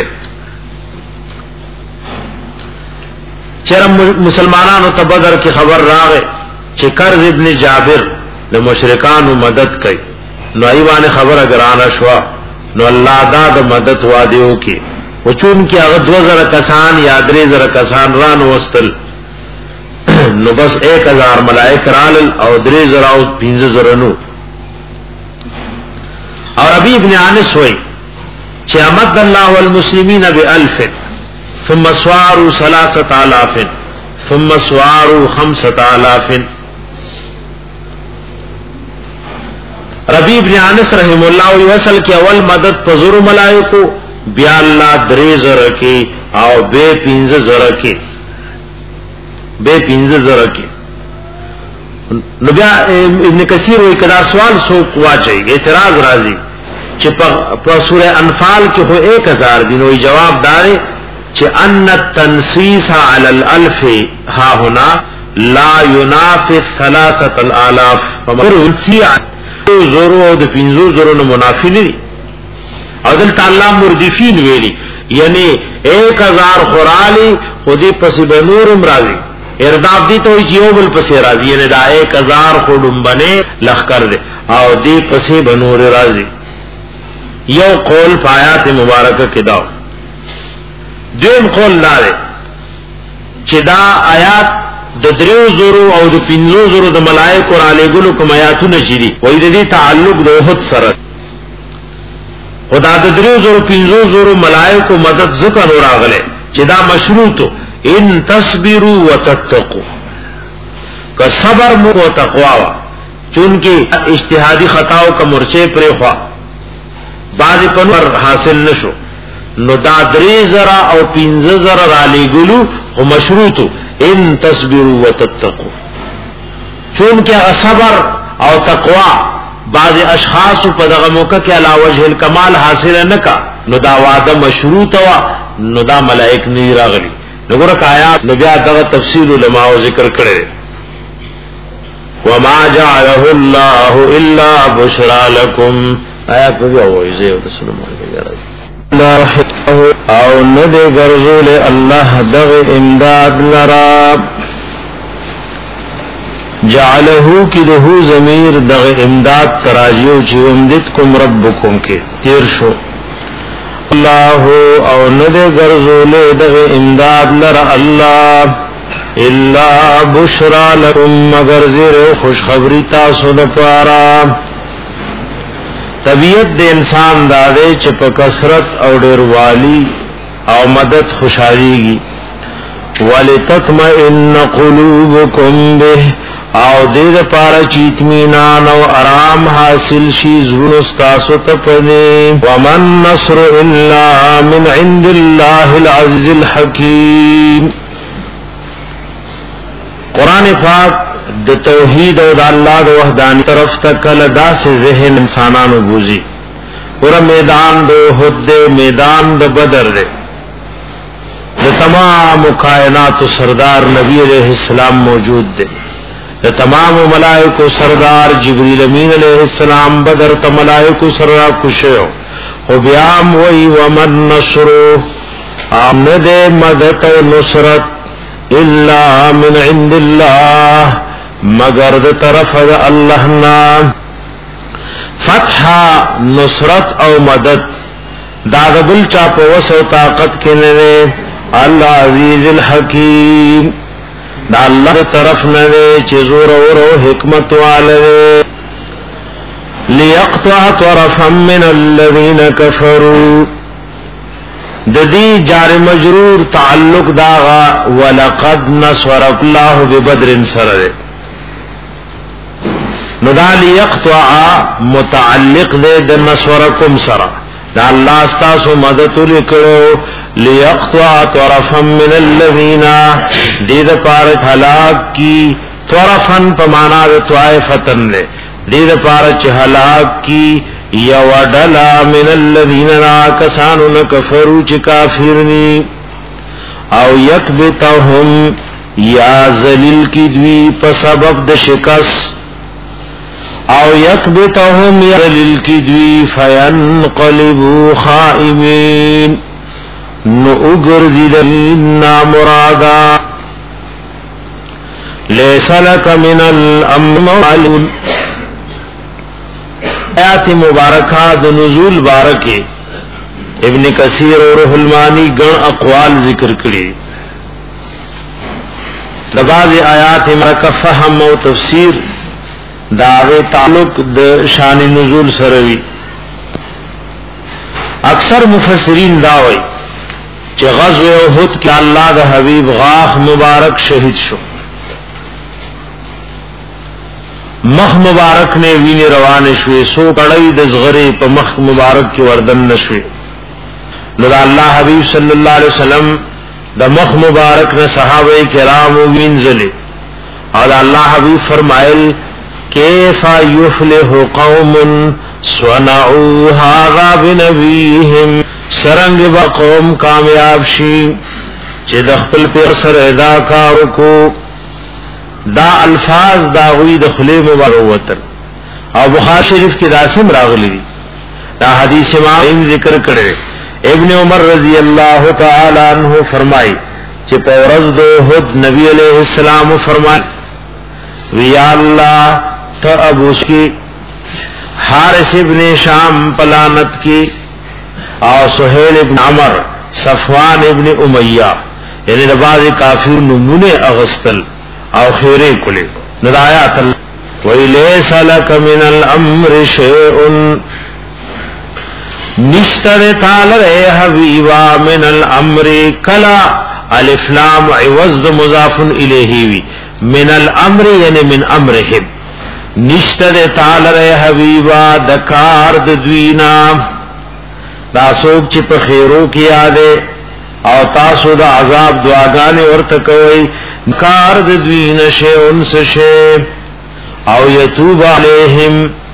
چرم مسلمانانو ته بدر کی خبر راغې چې کرز ابن جابر د مشرکانو مدد کوي نو ایوانه خبر اگرانه شو نو الله دا د مدد وادیو کې او چون کې هغه دو زره کسان یا درې زره کسان رانو وستل نو بس ایک ہزار ملائک رالل او درې زره او پنځه زره نو اور ابی ابن انس ہوئی چې امد الله والمسلمین بالف ثم سواروا ثلاثه آلاف ثم سواروا خمسه آلاف. ربی ابن انس رحم الله وی اصل کې اول مدد پزور ملائکو بیا الله درې زره کې او به پنځه زره کې به پنځه زره کې نو بیا ابن کثیر وی کدا سوال سو واچي اعتراض راځي چې په سورہ انفال کې هو ایک ہزار دی نو جواب دار چې ان التنصیص علی الالف ها هنا لا ينافي ثلاثه الالاف فمرسی زورو د پنځو زورو نه منافی نه او دل تعالی مردفین ویلی یعنی ایک ہزار خرالی خودی پس بنور امراضی ارداف دی تو یو بل پسې راځي نه دا ایک هزار خودم بنے لخر دے او دی پسې بنور راځي. یو قول پایات مبارکه کې دا دیم قول لاره چې دا آیات د دریو زورو او د پنځو زورو د ملائکه را لګلو کوم آیاتونه شې دي وې د دې تعلق د وحد سره خدا د دریو زورو پنځو زورو ملائکه مدد ذکر راغله چې دا مشروط ان تصبروا وتتقوا که صبر مو او تقوا چونکه اجتهادی خطاو کا مرچه پرې خوا بعض پنور حاصل نشو نو دا درې زرا او پنځه زرا را لګلو او مشروط ان تصبروا وتتقوا چونکه صبر او تقوا بعض اشخاص په دغه موقع کې علا وجه الکمال حاصل نکا نو دا وعده مشروط وا نو دا ملائک نه راغلي نګور آیات نو بیا دغه تفصیل علماء ذکر کړي وما جعله الله الا بشرى لكم آیات په وایي زه او تاسو الله او نه دې ګرځول الله دغه امداد لرا جعله کی له ضمیر دغه امداد تراجیو چې امدتکم ربکم کې تیر شو الله او نه دې ګرځول دغه امداد لرا الله الا بشرا لكم مگر زیر خوشخبری تاسو لپاره. طبیعت د انسان دا دی چې په کثرت او ډیروالی او مدد خوشاليږي ولتطمئن قلوبكم به او دې لپاره چې اطمینان او آرام حاصل شي زړه تاسو ته پنه ومن نصر الا من عند الله العزيز الحكيم. قران پاک د توحید او د الله د وحدانیت طرف ته کله داسې ذهن انسانانو بوزي پورا میدان د احد میدان د بدر دی د تمام کائنات سردار نبی علیہ السلام موجود دی د تمام ملائکو سردار جبرئیل امین علیہ السلام بدر ته ملائکو سره کوشو او بیام وی ومن نصر امد مدد او نصرت الا من عند الله مگر د طرف د الله نا فتح نصرت او مدد دا بل چا په وسو طاقت کې نه الله عزیز الحکیم دا الله طرف نه چې زور او حکمت والے ليقطع طرفا من الذين كفروا د دې جار مجرور تعلق دا ولقد نصر الله ببدر سره نو دا ليقطع متعلق دے د نصرکم سرا دا الله استاسو مدد وکړو ليقطع طرفا من الذين دې د پاره هلاک کی طرفا په معنا د طائفتن دې دې د پاره چې هلاک کی یا ودلا من الذين كسانوا كفروا چې کافرني او يكبتهم یا ذلیل کی دوی په سبب د شکست او یکبتهم یذلل کی دوی فینقلبوا خائبین نو اگرزی دلنا مرادا لیس لک من الامر معلوم. آیات مبارکہ د نزول بارکے ابن کثیر اور روح المانی گن اقوال ذکر کړي د بعض آیات مبارکہ فهم او تفسیر داوی تعلق د شان نزول سره وی. اکثر مفسرین داوی چې غزوه احد کې الله د حبیب غاخ مبارک شهید شو مخ مبارک نے ویني روان شوي سو کړی د زغری په مخ مبارک کې وردن نشوي نو الله حبیب صلی الله علیه وسلم د مخ مبارک نے صحابه کرام وینځلې او الله حبیب فرمایل کیف یفلح قوم صنعوا هذا بنبیهم سرنگ با قوم کامیاب شي چې د خپل پیر سره ادا کار کو دا الفاظ دا غوی د خلی مبارک او بخاری شریف کې داسم راغلی دي دا حدیث ما ذکر کړي ابن عمر رضی اللہ تعالی عنہ فرمائی چې په ورځ د احد نبی علیہ السلام فرمایي ویا الله ته ابو کی حارث ابن شام پلانت کی او سہیل ابن عمر صفوان ابن امیہ یعنی د بعض کافر نمونه اغستل او خیره کړي ندایات ویلیس لک من الامر شیء نشتر تعالی حبیبا من الامر کلا الف لام عوض مضاف الیہ وی من الامر یعنی من امرهم نشتر تعالی حبیبا دکار د دوینا دا سوک چې په خیرو کې یاده او تاسو د عذاب دعاګانې ورته کوي کار د دوی نشه انس شه او یتوب علیہم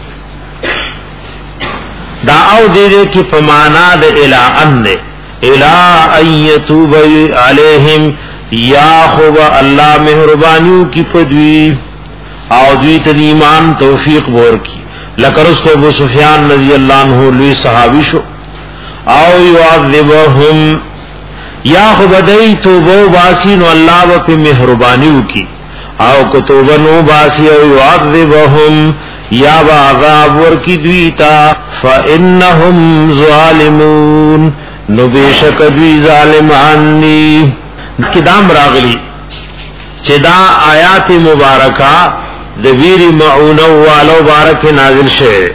دا او دې کې په معنا د الی ان الی ان یتوب علیہم یا خو الله مهربانیو کی پدوی او دوی ته ایمان توفیق ورکی لکه رسول ابو سفیان رضی الله عنه لوی صحابی شو او یعذبهم یا خو بدای توبه باسی نو الله په مهربانیو کی او کتوبه نو باسی او یعذبهم یا عذاب ورکی دویتا فانهم ظالمون نو بیشک دوی ظالمان نی کدام راغلی چې دا آیات مبارکہ د ویر معونه والو بارک نازل شوه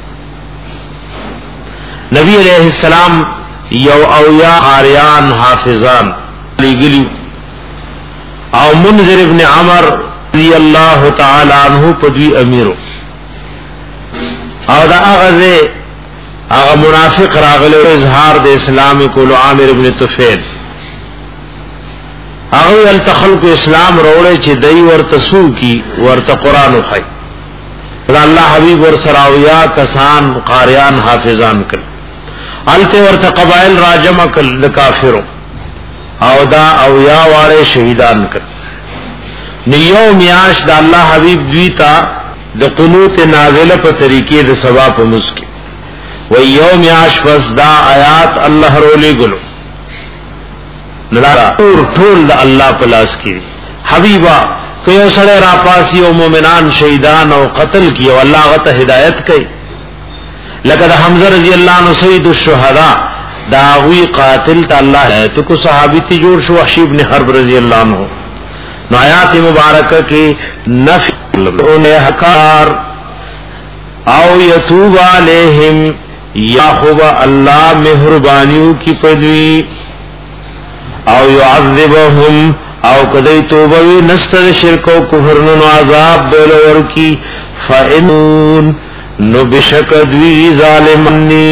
نبی علیہ السلام یو اویا قاریان حافظان لګلی او منذر ابن عمر رضی اللہ تعالی عنہ پدوی امیرو او دا اغزه اغا منافق راغلو اظہار د اسلام کولو عامر ابن طفیل اغوی التخلق اسلام روڑے چی دی ورتسو کی ورت قرآن خی اللہ حبیب ورسراویا کسان قاریان حافظان کل علتے ورت قبائل راجم کل لکافرو او دا اویا وارے شہیدان کل نیو میاش دا اللہ حبیب دویتا دا قنوت نازل پا طریقے دا سبا پا مسکی و یو میاش پس دا آیات اللہ رولے گلو نلارا طور طول دا اللہ پلاس کی حبیبا کیو سڑے راپاسی و مومنان شہیدان و قتل کی و اللہ غتا ہدایت کئی لکہ حمزہ رضی اللہ عنہ سید الشہداء دا آغوی قاتل تا اللہ ہے تو کو صحابی تی جوڑ شو وحشی بن حرب رضی اللہ عنہ نو آیات مبارکہ کی نفی انہیں حکار او یتوب علیہم یا خوب اللہ مہربانیوں کی پدوی او یعذبهم او کدی توبوی نستر شرک و کفرن عذاب بلور کی فإنون نو بشک دوی ظالمنی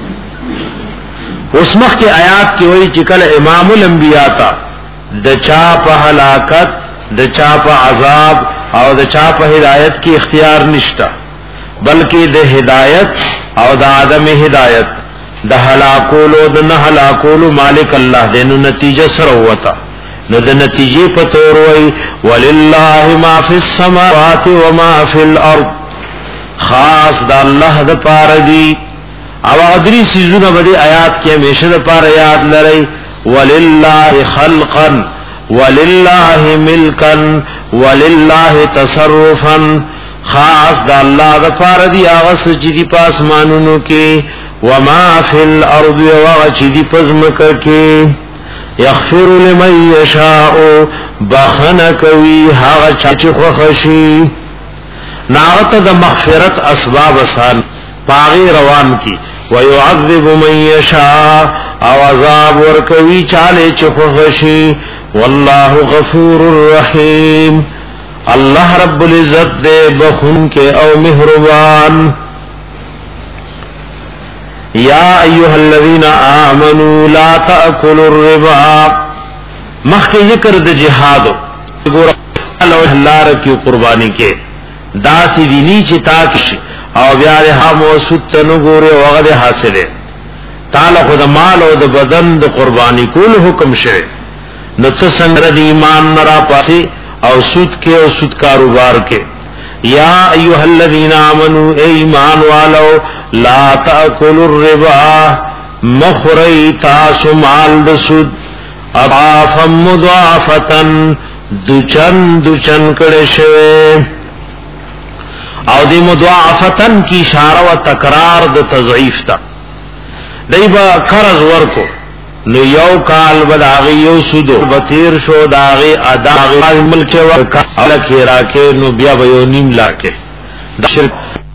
اس مخ کے آیات کی وہی چکل امام الانبیاء تا دچا پا ہلاکت دچا پا عذاب او دچا پا ہدایت کی اختیار نشتا بلکہ د ہدایت او د عدم ہدایت د هلاکولو د نه هلاکولو مالک الله دې نو نتیجه سره وتا نو د نتیجې په تور وای ولله ما فی السماوات و ما فی الارض خاص د الله د پاره دی او ادری سيزونه باندې آیات کې همیشه د پاره یاد لري ولله خلقا ولله ملکا ولله تصرفا خاص د الله د پاره دی هغه سجدي پاسمانونو کې وما فی الارض وغچدی پزمککی یغفر لمن یشاء بخنکوی حاغ چاچی خوخشی ناغت دا مغفرت اسباب اسان پاغی روان کی ویعذب من یشاء او عذاب ورکوی چالے چی خوخشی واللہ غفور الرحیم اللہ رب العزت دے بخن کے او مہربان یا ایها الذین آمنوا لا تأکلوا الربا مخک ذکر د جهاد ګور الله رکی قربانی کې داسی دینی چې تاکش او بیا له هم ستنو ګوره وغه حاصله تعالی خود مال او د بدن د قربانی کول حکم شوه نو څنګه د ایمان نرا پاسي او سود کې او سود کاروبار کې یا ایها الذین آمنوا ایمان والو لا تأکلوا الربا مخری تاسو مال د سود اضعافا مضاعفتن دوچن دوچن کړه شوی او دی مضاعفتن کی اشاره و تکرار د تضعیف تا دیبا قرض ورکو نو یو کال بداغی یو سودو بطیر شو داغی اداغی ملک ورکا راکے نو بیا بیو نیم لاکے دا شرک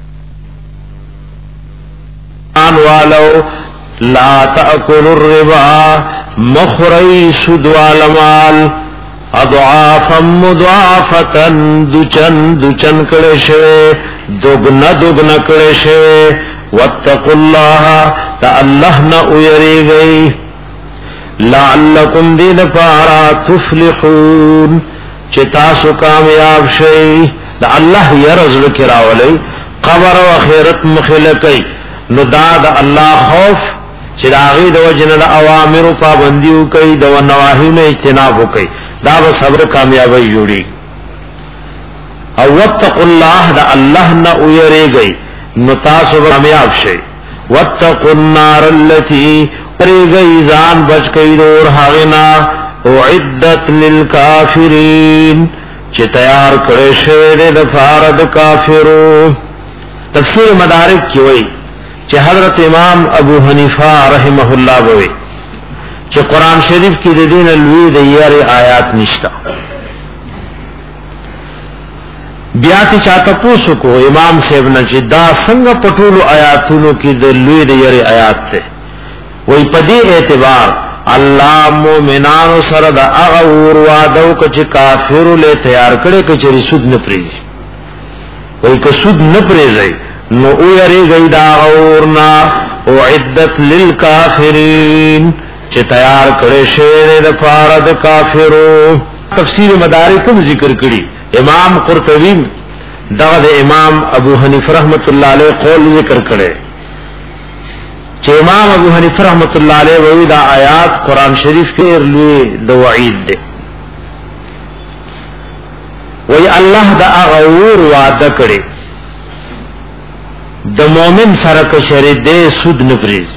والو لا تأکل الربا مخری سود والمال اضعافا مضاعفتن دوچن دوچن کڑشے دوگن دوگن کڑشے واتقوا اللہ تا اللہ نا اویری گئی لعلکم دین پارا تفلحون چتاسو کامیاب شئی دا اللہ یرز لکراولی قبر و خیرت مخلقی نو دا دا اللہ خوف چی دا غی دا وجن دا اوامر پابندیو کئی دا نواہی میں اجتنابو کئی دا با صبر کامیابی جوڑی او واتقوا اللہ دا اللہ نا اویرے گئی نو تاسو کامیاب شئی واتقوا النار اللتی اویرے گئی زان بچ کئی دور حاغنا اعدت للکافرین چی تیار کرے شوید دفارد کافرو تفسیر مدارک کی وئی چی حضرت امام ابو حنیفہ رحمہ اللہ بوئی چی قرآن شریف کی دین الوی دیر آیات نشتا بیاتی چاہتا پوسو کو امام صاحب نے چی دا سنگ پٹولو آیاتونو کی دلوی دیر آیات تے وی پدی اعتبار اللہ مومنانو سر دا اغور وادو کچی کافرو لے تیار کرے کچی سود نپریزی وی کسود نپریزی نو اویری گئی دا غورنا اعدت للکافرین چه تیار کرے شیر دا پارد کافرو تفسیر مدارکم ذکر کری امام قرطبی دا دا امام ابو حنیف رحمت اللہ علیہ قول ذکر کرے چه امام ابو حنیف رحمت اللہ علیہ وی دا آیات قرآن شریف کے ارلوی دا وعید دے وی اللہ دا غور وعدہ کرے د مومن سره کشری دې سود نپریز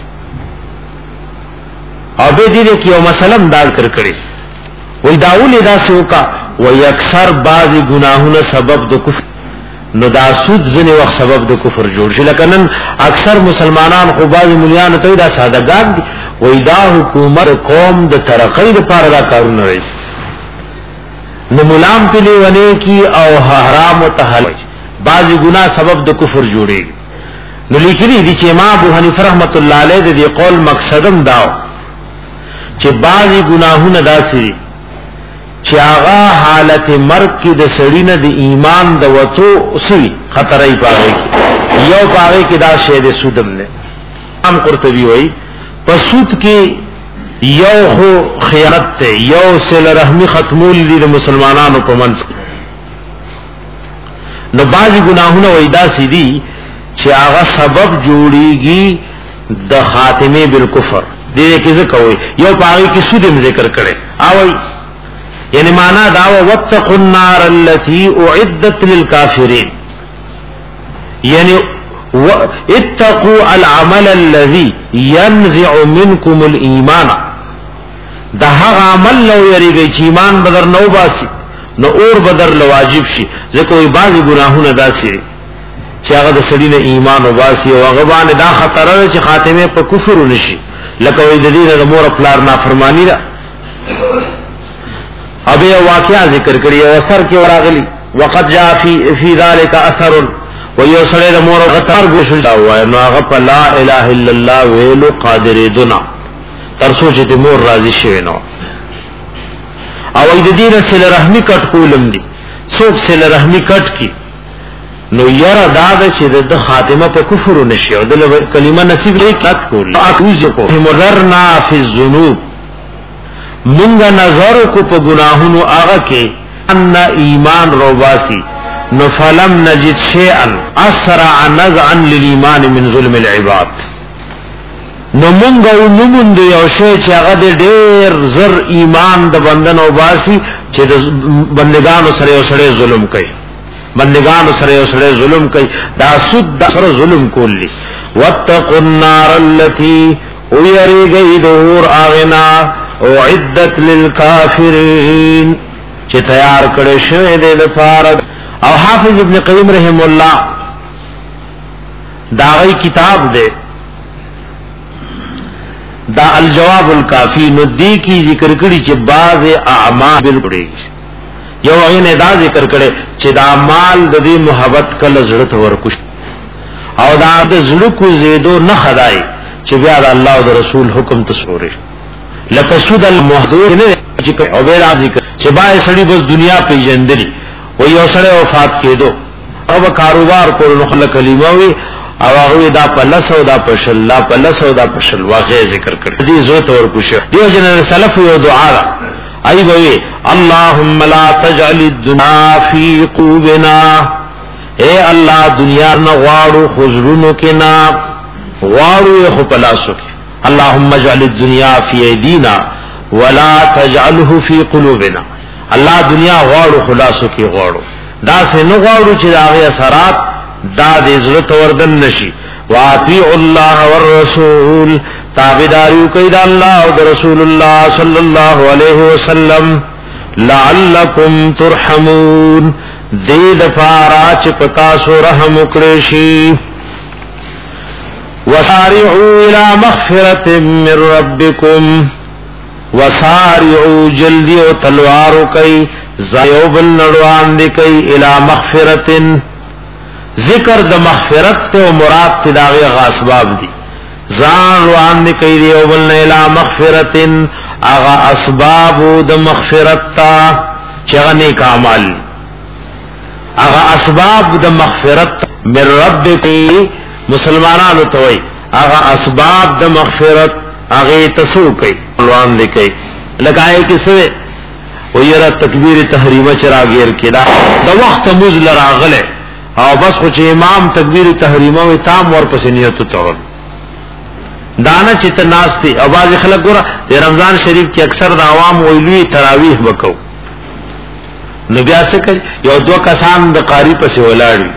او به دې کې یو مسله دال کړ کړي وای داول دا سوکا وای اکثر بعضی گناهونه سبب د کفر نو دا سود ځنه وخت سبب د کفر جوړ شي لکه نن اکثر مسلمانان خو بعضی مليان ته دا سادهګان دي وای دا حکومت قوم د ترقۍ لپاره دا کارونه کوي نو ملام پلی ونه کی او حرام او تحل بعضی گناه سبب د کفر جوړي نو لیکلی دی چې امام ابو حنیفه رحمت الله علیه دی قول مقصدم داو چې بعضی گناهونه داسي چې هغه حالت مرګ کې د سړی نه د ایمان د وته اوسي خطرای پاره یو پاره کې دا شی د سودم نه ام قرطبی وای په سود کې یو خو خیانت ته یو سل رحمی ختمول دي د مسلمانانو په منځ نو بعضی گناهونه وای داسي دي چې هغه سبب جوړیږي د خاتمه بالکفر دې کې څه کوي یو پاغي کې سود ذکر کړي او یعنی معنا دا واتقوا النار التي اعدت للكافرين یعنی اتقوا العمل الذي ينزع منكم الايمان دا هغه عمل لو یریږي چې ایمان بدر نو باسي نو اور بدر لواجب شي ځکه وي بعضي ګناهونه داسي چې هغه د سړي نه ایمان او واسي او هغه باندې دا خطر دی چې خاتمه په کفر ونشي لکه وې د دې د مور خپل نافرمانی ده ابي واقعا ذکر کړی او اثر کې وراغلی وقد جاء في في ذلك اثر ويسړي د مور خطر ګوښل دا وای نو هغه په لا اله الا الله ویلو قادر دنا تر سوچ دې مور راضي شوی نو او د دې نه سره رحمی کټ کولم دي څوک سره رحمی کټ کی نو یرا دا چې د خاتمه په کفر نشي او د کلمه نصیب لري کټ کول اعوذ کو مضرنا فی الذنوب منګ نظر کو په گناهونو هغه کې ان ایمان روباسي نو فلم نجد شيئا اسرع نزعا للایمان من ظلم العباد نو منګو نموند یو شی چې هغه ډېر زر ایمان د بندن او باسي چې د بندگانو سره یو سره ظلم کوي بندگانو سره یو سره ظلم کوي دا سود سره ظلم کولی واتقوا النار التي ويريږي دور اغنا اعدت للکافرین چې تیار کړی شوی دی لپاره. او حافظ ابن قیم رحم الله دا غي کتاب دی دا الجواب الکافی نو دی کی ذکر کړي چې بعض اعمال بالکړي یو غي نه دا ذکر کړي چې دا اعمال د دې محبت کله زړه ته ورکوش او دا د زړه کو زیدو نه خدای چې بیا د الله او د رسول حکم ته سوري لکه سود المحذور نه چې او به راځي چې بای سړي بس دنیا پیژندلی و یو سړی وفات کېدو او کاروبار کول نو خلک کلمه وی او هغه دا پلس او دا پشل لا پلس او دا پشل واقع ذکر کړ دې زوت اور کوشه دیو جن سلف یو دعا را ای وی اللهم لا تجعل الدنيا في قلوبنا اے الله دنیا نه غواړو خزرونو کې نا غواړو خو پلاسو کې اللهم اجعل الدنيا في ايدينا ولا تجعله في قلوبنا الله دنیا غواړو خلاصو کې غواړو دا سه نو غواړو چې هغه اثرات دا دې زړه توردن نشي. واطيع الله والرسول تابعداري کوي دا الله او رسول الله صلی الله علیه وسلم لعلکم ترحمون دې د فارا چې پتا سو رحم وکړي شي. وسارعوا الى مغفرة من ربكم وسارعوا جلدی او تلوارو کئی زایوب النڑوان دی کئی الى مغفرتن ذکر د مغفرت تے و مراد تی داغی غاسباب دی زان روان دی کئی دیوبلن الى مغفرتن اغا اسبابو د مغفرت تا چغنی کامال اغا اسباب د مغفرت من رب کی مسلمانانو توئی اغا اسباب د مغفرت اغه تسو کوي روان دي کوي لګای کې څه ويره تکبیر تحریمه چراغیر کړه د وخت مزل راغله او بس خو چې امام تکبیر تحریمه وي تام ور پس نیت تور دانه چې تناستي اواز خلک ګره د رمضان شریف کې اکثر د عوام ویلوي تراویح وکاو نو بیا څه کوي یو دوه کسان د قاری پسې ولاړ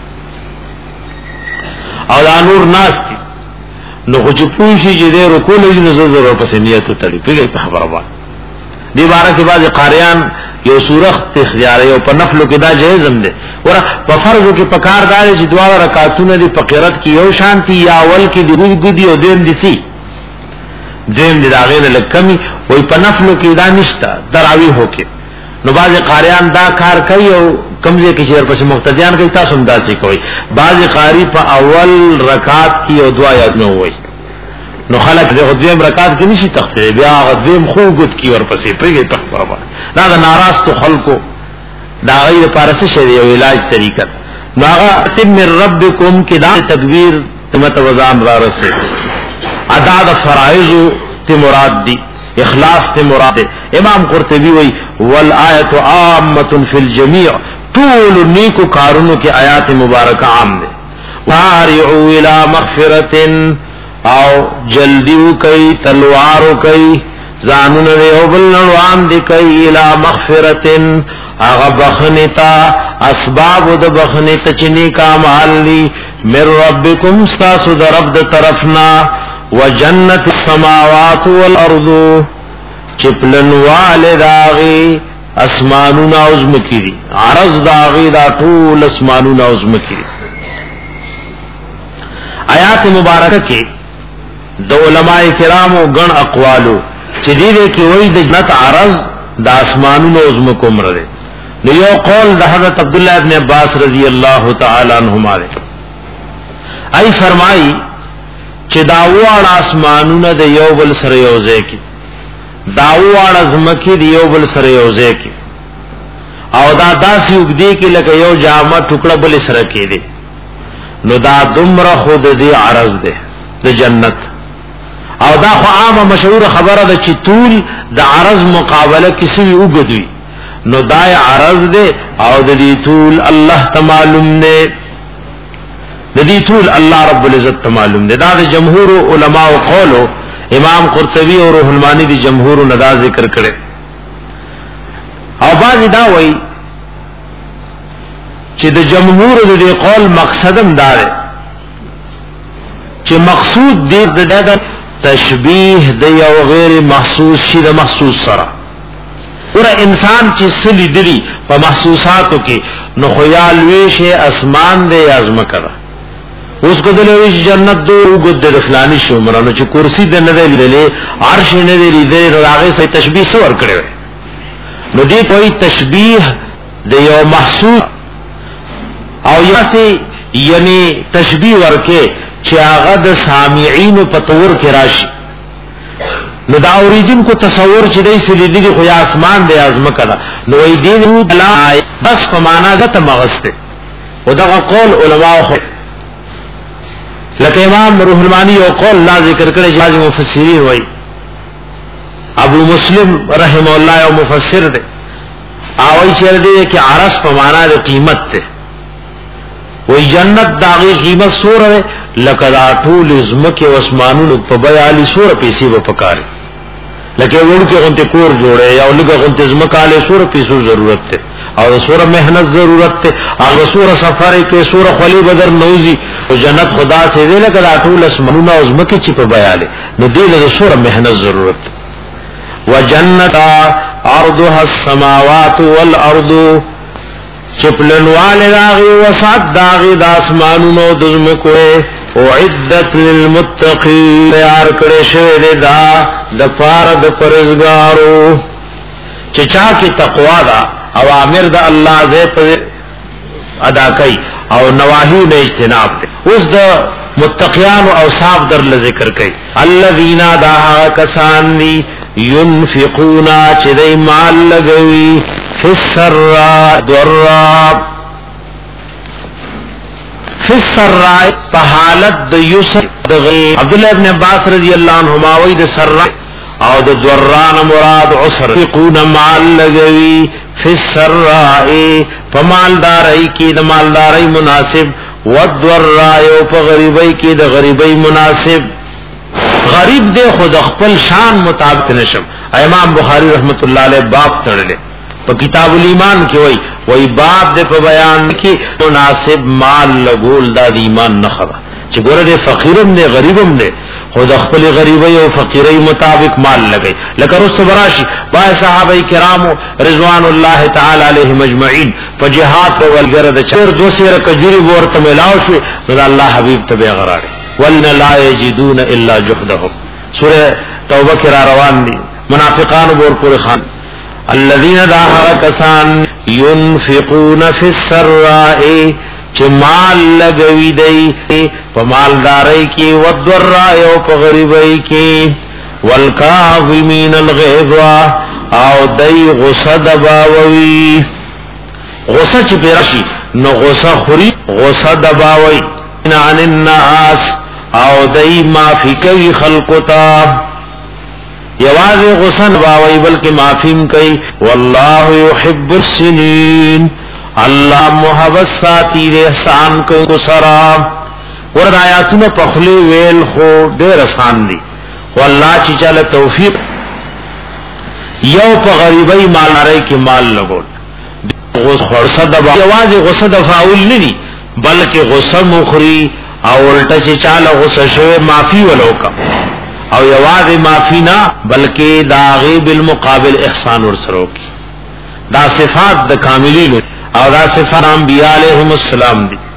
او دا نور ناستي نو خو چې پوښي چې د رکوع لږ نزو زرو پس نیت تړي پیږي په خبره وای دی بارے کې بعض قاریان یو سورخ اختیار یو په نفل کې دا جایز هم ده ور په فرض کې پکار دار چې دوا رکعاتونه دی په قرات کې یو شانتی یا اول کې دی ګودي او دیم دي سي دیم دی داغه لکمی وای په نفل کې دا نشتا دراوی هوکي نو بعض قاریان دا کار کوي او کمزې کې شهر پس مقتدیان کوي تاسو هم داسې کوي بعض قاری په اول رکعات کې او دعا یاد نه وای نو خلک د دویم رکعات کې نشي تخته بیا غدیم خوګت کی ورپسې پرېږي تخبره دا د ناراض خلکو دا غیر پارسه شری او علاج طریقه ناغه تم ربکم کې دا تکبیر متوزان را رسې ادا د فرایض ته مراد دي اخلاص ته مراد ہے. امام قرطبی وی والآیت عامۃ فی الجمیع طول نیکو کارونو کے آیات مبارکہ عام دے. وارعوا الی مغفرۃ او جلدیو کئی تلوارو کئی زانون ریو بلنوان دی کئی الی مغفرۃ اغا بخنتا اسباب د بخنتا چنی کامال لی من ربکم استاسو در رب د طرفنا وجنت السماوات والارض چپلن والداغي اسمانونا عظمکی عرض داغي دا طول اسمانونا عظمکی. آیات مبارکہ کې د علماء کرامو غن اقوالو چې دې کې وایي د جنت عرض د اسمانونو عظمکو مره نو یو قول د حضرت عبد الله ابن عباس رضی الله تعالی عنهما ای فرمایي چې داوړ اسمانونه د یو بل سره یوځای کی داوړ ازمکه د یو بل سره یوځای کی او دا داسې وګدي کې لکه یو جامه ټوکړه بل سره کې دي نو دا دمر خود دی عرض ده د جنت او دا خو عامه مشهور خبره ده چې طول د عرض مقابله کسی وګدوي نو دا عرض ده او د دې طول الله تعالی معلوم نه د دې طول الله رب العزت معلوم ده. دا د جمهور علماء قولو امام قرطبی او روح المانی دی جمهور ندا ذکر کړي او باز دا وایي چې د جمهور د دې قول مقصدم دار چې مقصود دې د تشبیه د یو غیر محسوس شي د محسوس سره. ور انسان چې سلی دلی په محسوساتو کې نو خیال وی شي اسمان دې ازمکه ده. اوس کو دلوي جنت دو وګد د فلانی شو مرانو چې کرسی د نه لیدلې عرش نه لیدلې راغې سي تشبیه سور کړو. نو دې کوئی تشبیه د یو محسوس او یاسي یعنی تشبیه ورکه چې هغه د سامعين په تور کې راشي. نو دا اوریدن کو تصور چې دای سې دې خو یا اسمان دې ازمکه ده. نو ای دې لا بس په معنا ده تمغسته. او دا قول علماء خو لکه امام روح المانی او قول لا ذکر کړي چې بعض مفسرین وایي ابو مسلم رحم الله او مفسر دے اوی چر دے کہ عرش په معنا د قیمت ته وی جنت داغي قیمت سور لکدا ټول زمکه او اسمانونو په بیالی سور پیسې و پکاره لکه ورته غونته کور جوړه یا لګه غونته زمکه له سور پیسو ضرورت ته او سور مهنت ضرورت ته هغه سور سفر کې سور خلی بدر نوزی او جنت خدا سے دې لکدا ټول اسمانونو او زمکه چې په بیاله نو دې له سور مهنت ضرورت وجنت عرضها السماوات والارض چپلنوال داغی وسعت داغی دا اسمانونو دزمکوے اعدت للمتقین تیار کرے شوئے دا دا پار دا پرزگارو چچا کی تقوی دا اوامر دا اللہ زیت ادا کئی او نواہی نے اجتناب دے اس دا متقیان و اوصاف در لذکر کئی الذین دا کسان دی ينفقونا چدی مال لگوی فی السراء دراء فی السراء فحالت د یسر دغی عبداللہ ابن عباس رضی اللہ عنہما وی د سراء او د دراء مراد عسر ينفقونا مال لگوی فی السراء فمالداری کی د مالداری مناسب والدراء او په غریبی کی د غریبی مناسب غریب دے خود خپل شان مطابق نشم. امام بخاری رحمت اللہ علیہ باب تڑلے پا کتاب الایمان کی وئی وئی باب دے پا بیان کی مناسب مال لگول دا دی ایمان نخدا چی گورا دے فقیرم دے غریبم دے خود خپل غریبی و فقیری مطابق مال لگئی لکہ رست براشی بائی صحابہ کرامو رضوان اللہ تعالی علیہ مجمعین پا جہاد پا والگرد چیر دو سیر کجوری بورت ملاو شوی رضا اللہ حبیب تبے غرارے وَلْنَ لَا يَجِدُونَ إِلَّا جُحْدَهُمْ سورہ توبہ کی را روان دی منافقان بور پور خان الذین داہا کسان ينفقون فی السراء چه مال لگوی دی پا مالداری کی والدراء او پا غریبی کی والکاظمین الغیظ او دی غصہ دباوی غصہ چی پیرشی نو غصہ خوری غصہ دباوی عن الناس او دای معافی کوي خلقتا یواز غسن باوی بلکہ معافیم کوي والله يحب السنین اللہ محبت ساتي احسان کو سرا ور آیاتونه پخلی ویل خو ډیر آسان دي والله چې چاله توفیق یو په غریبی مال لري کې مال لګول غصه دبا یواز غصه دفاعول نه دي بلکہ غصہ مخری او الٹا چی چالا غصہ شوے معافی ولوکا او یواز معافی نا بلکہ داغی بالمقابل احسان ورسرو کی دا صفات دا کاملین او دا صفات انبیاء علیہم السلام دی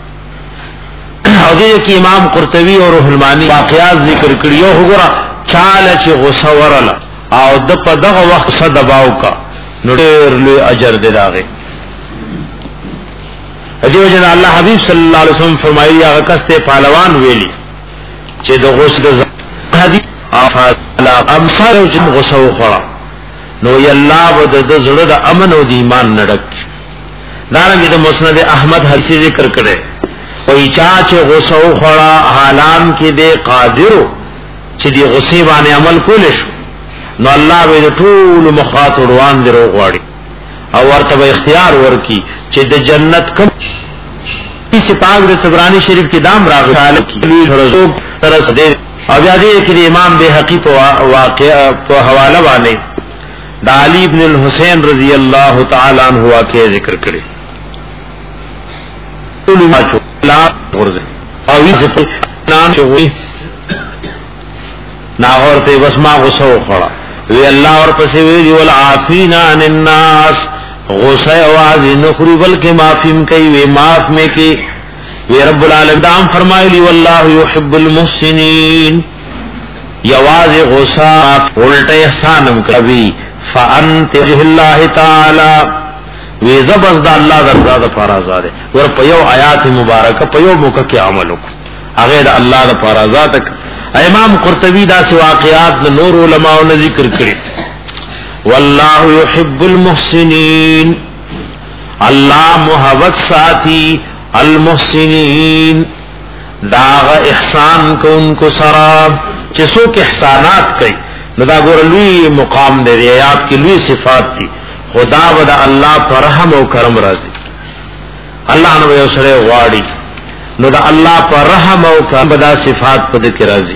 او دے کی امام قرطبی اور روح المانی واقعات ذکر کریو ہوگرا چالا چی غصہ ورلا او دپا دغا وقت صدباو کا نوڑیر لوی اجر دے داغی دیو جن اللہ حبیب صلی اللہ علیہ وسلم فرمائی آغا کستے پالوان ویلی چه دو غصد حدیث آفات امسار جن غصو خورا نو یاللہ و دا زڑا دا امن و دی ایمان نڈک دارنگی دا مسند احمد حدیثی ذکر کرے وی چاچ غصو خورا حالان کی دے قادرو چه دی غصی بانے عمل کولشو نو اللہ بے دا طول مخاط روان دی رو غواری او ورتب اختیار ورکی چې د جنت کم کسی پاک د طبرانی شریف کی دام راغ تعالی کی رزق ترس دے او بیا دې کې امام بهقی په واقعه په حواله باندې د علی ابن الحسین رضی الله تعالی عنہ واقعه ذکر کړي ټول ما چو لا ورزه او یې نام شوی نا اورته بس ما غصه وخړه وی الله اور پسې وی والعافین عن الناس غصه आवाज نخري بلکې معافیم کوي وی معاف میں کی وی رب العالمین دام فرمایلی والله يحب المحسنین یواز غصه الټه احسانم کوي فانت الله تعالی وی زبز د الله درزاد فرازاد ور په یو آیات مبارکه په یو موقع کې عمل وک هغه د الله د فرازات امام قرطبی دا سی واقعات د نور علماء او ذکر کړي والله يحب المحسنین الله محبت ساتي المحسنین داغ احسان کو ان کو سرا چې څوک احسانات کوي نو دا ګور لوی مقام دی آیات کې لوی صفات دي خدا ودا الله پر رحم او کرم راضي الله نو یو سره غواړي نو دا الله پر رحم او کرم بدا صفات پد کې راضي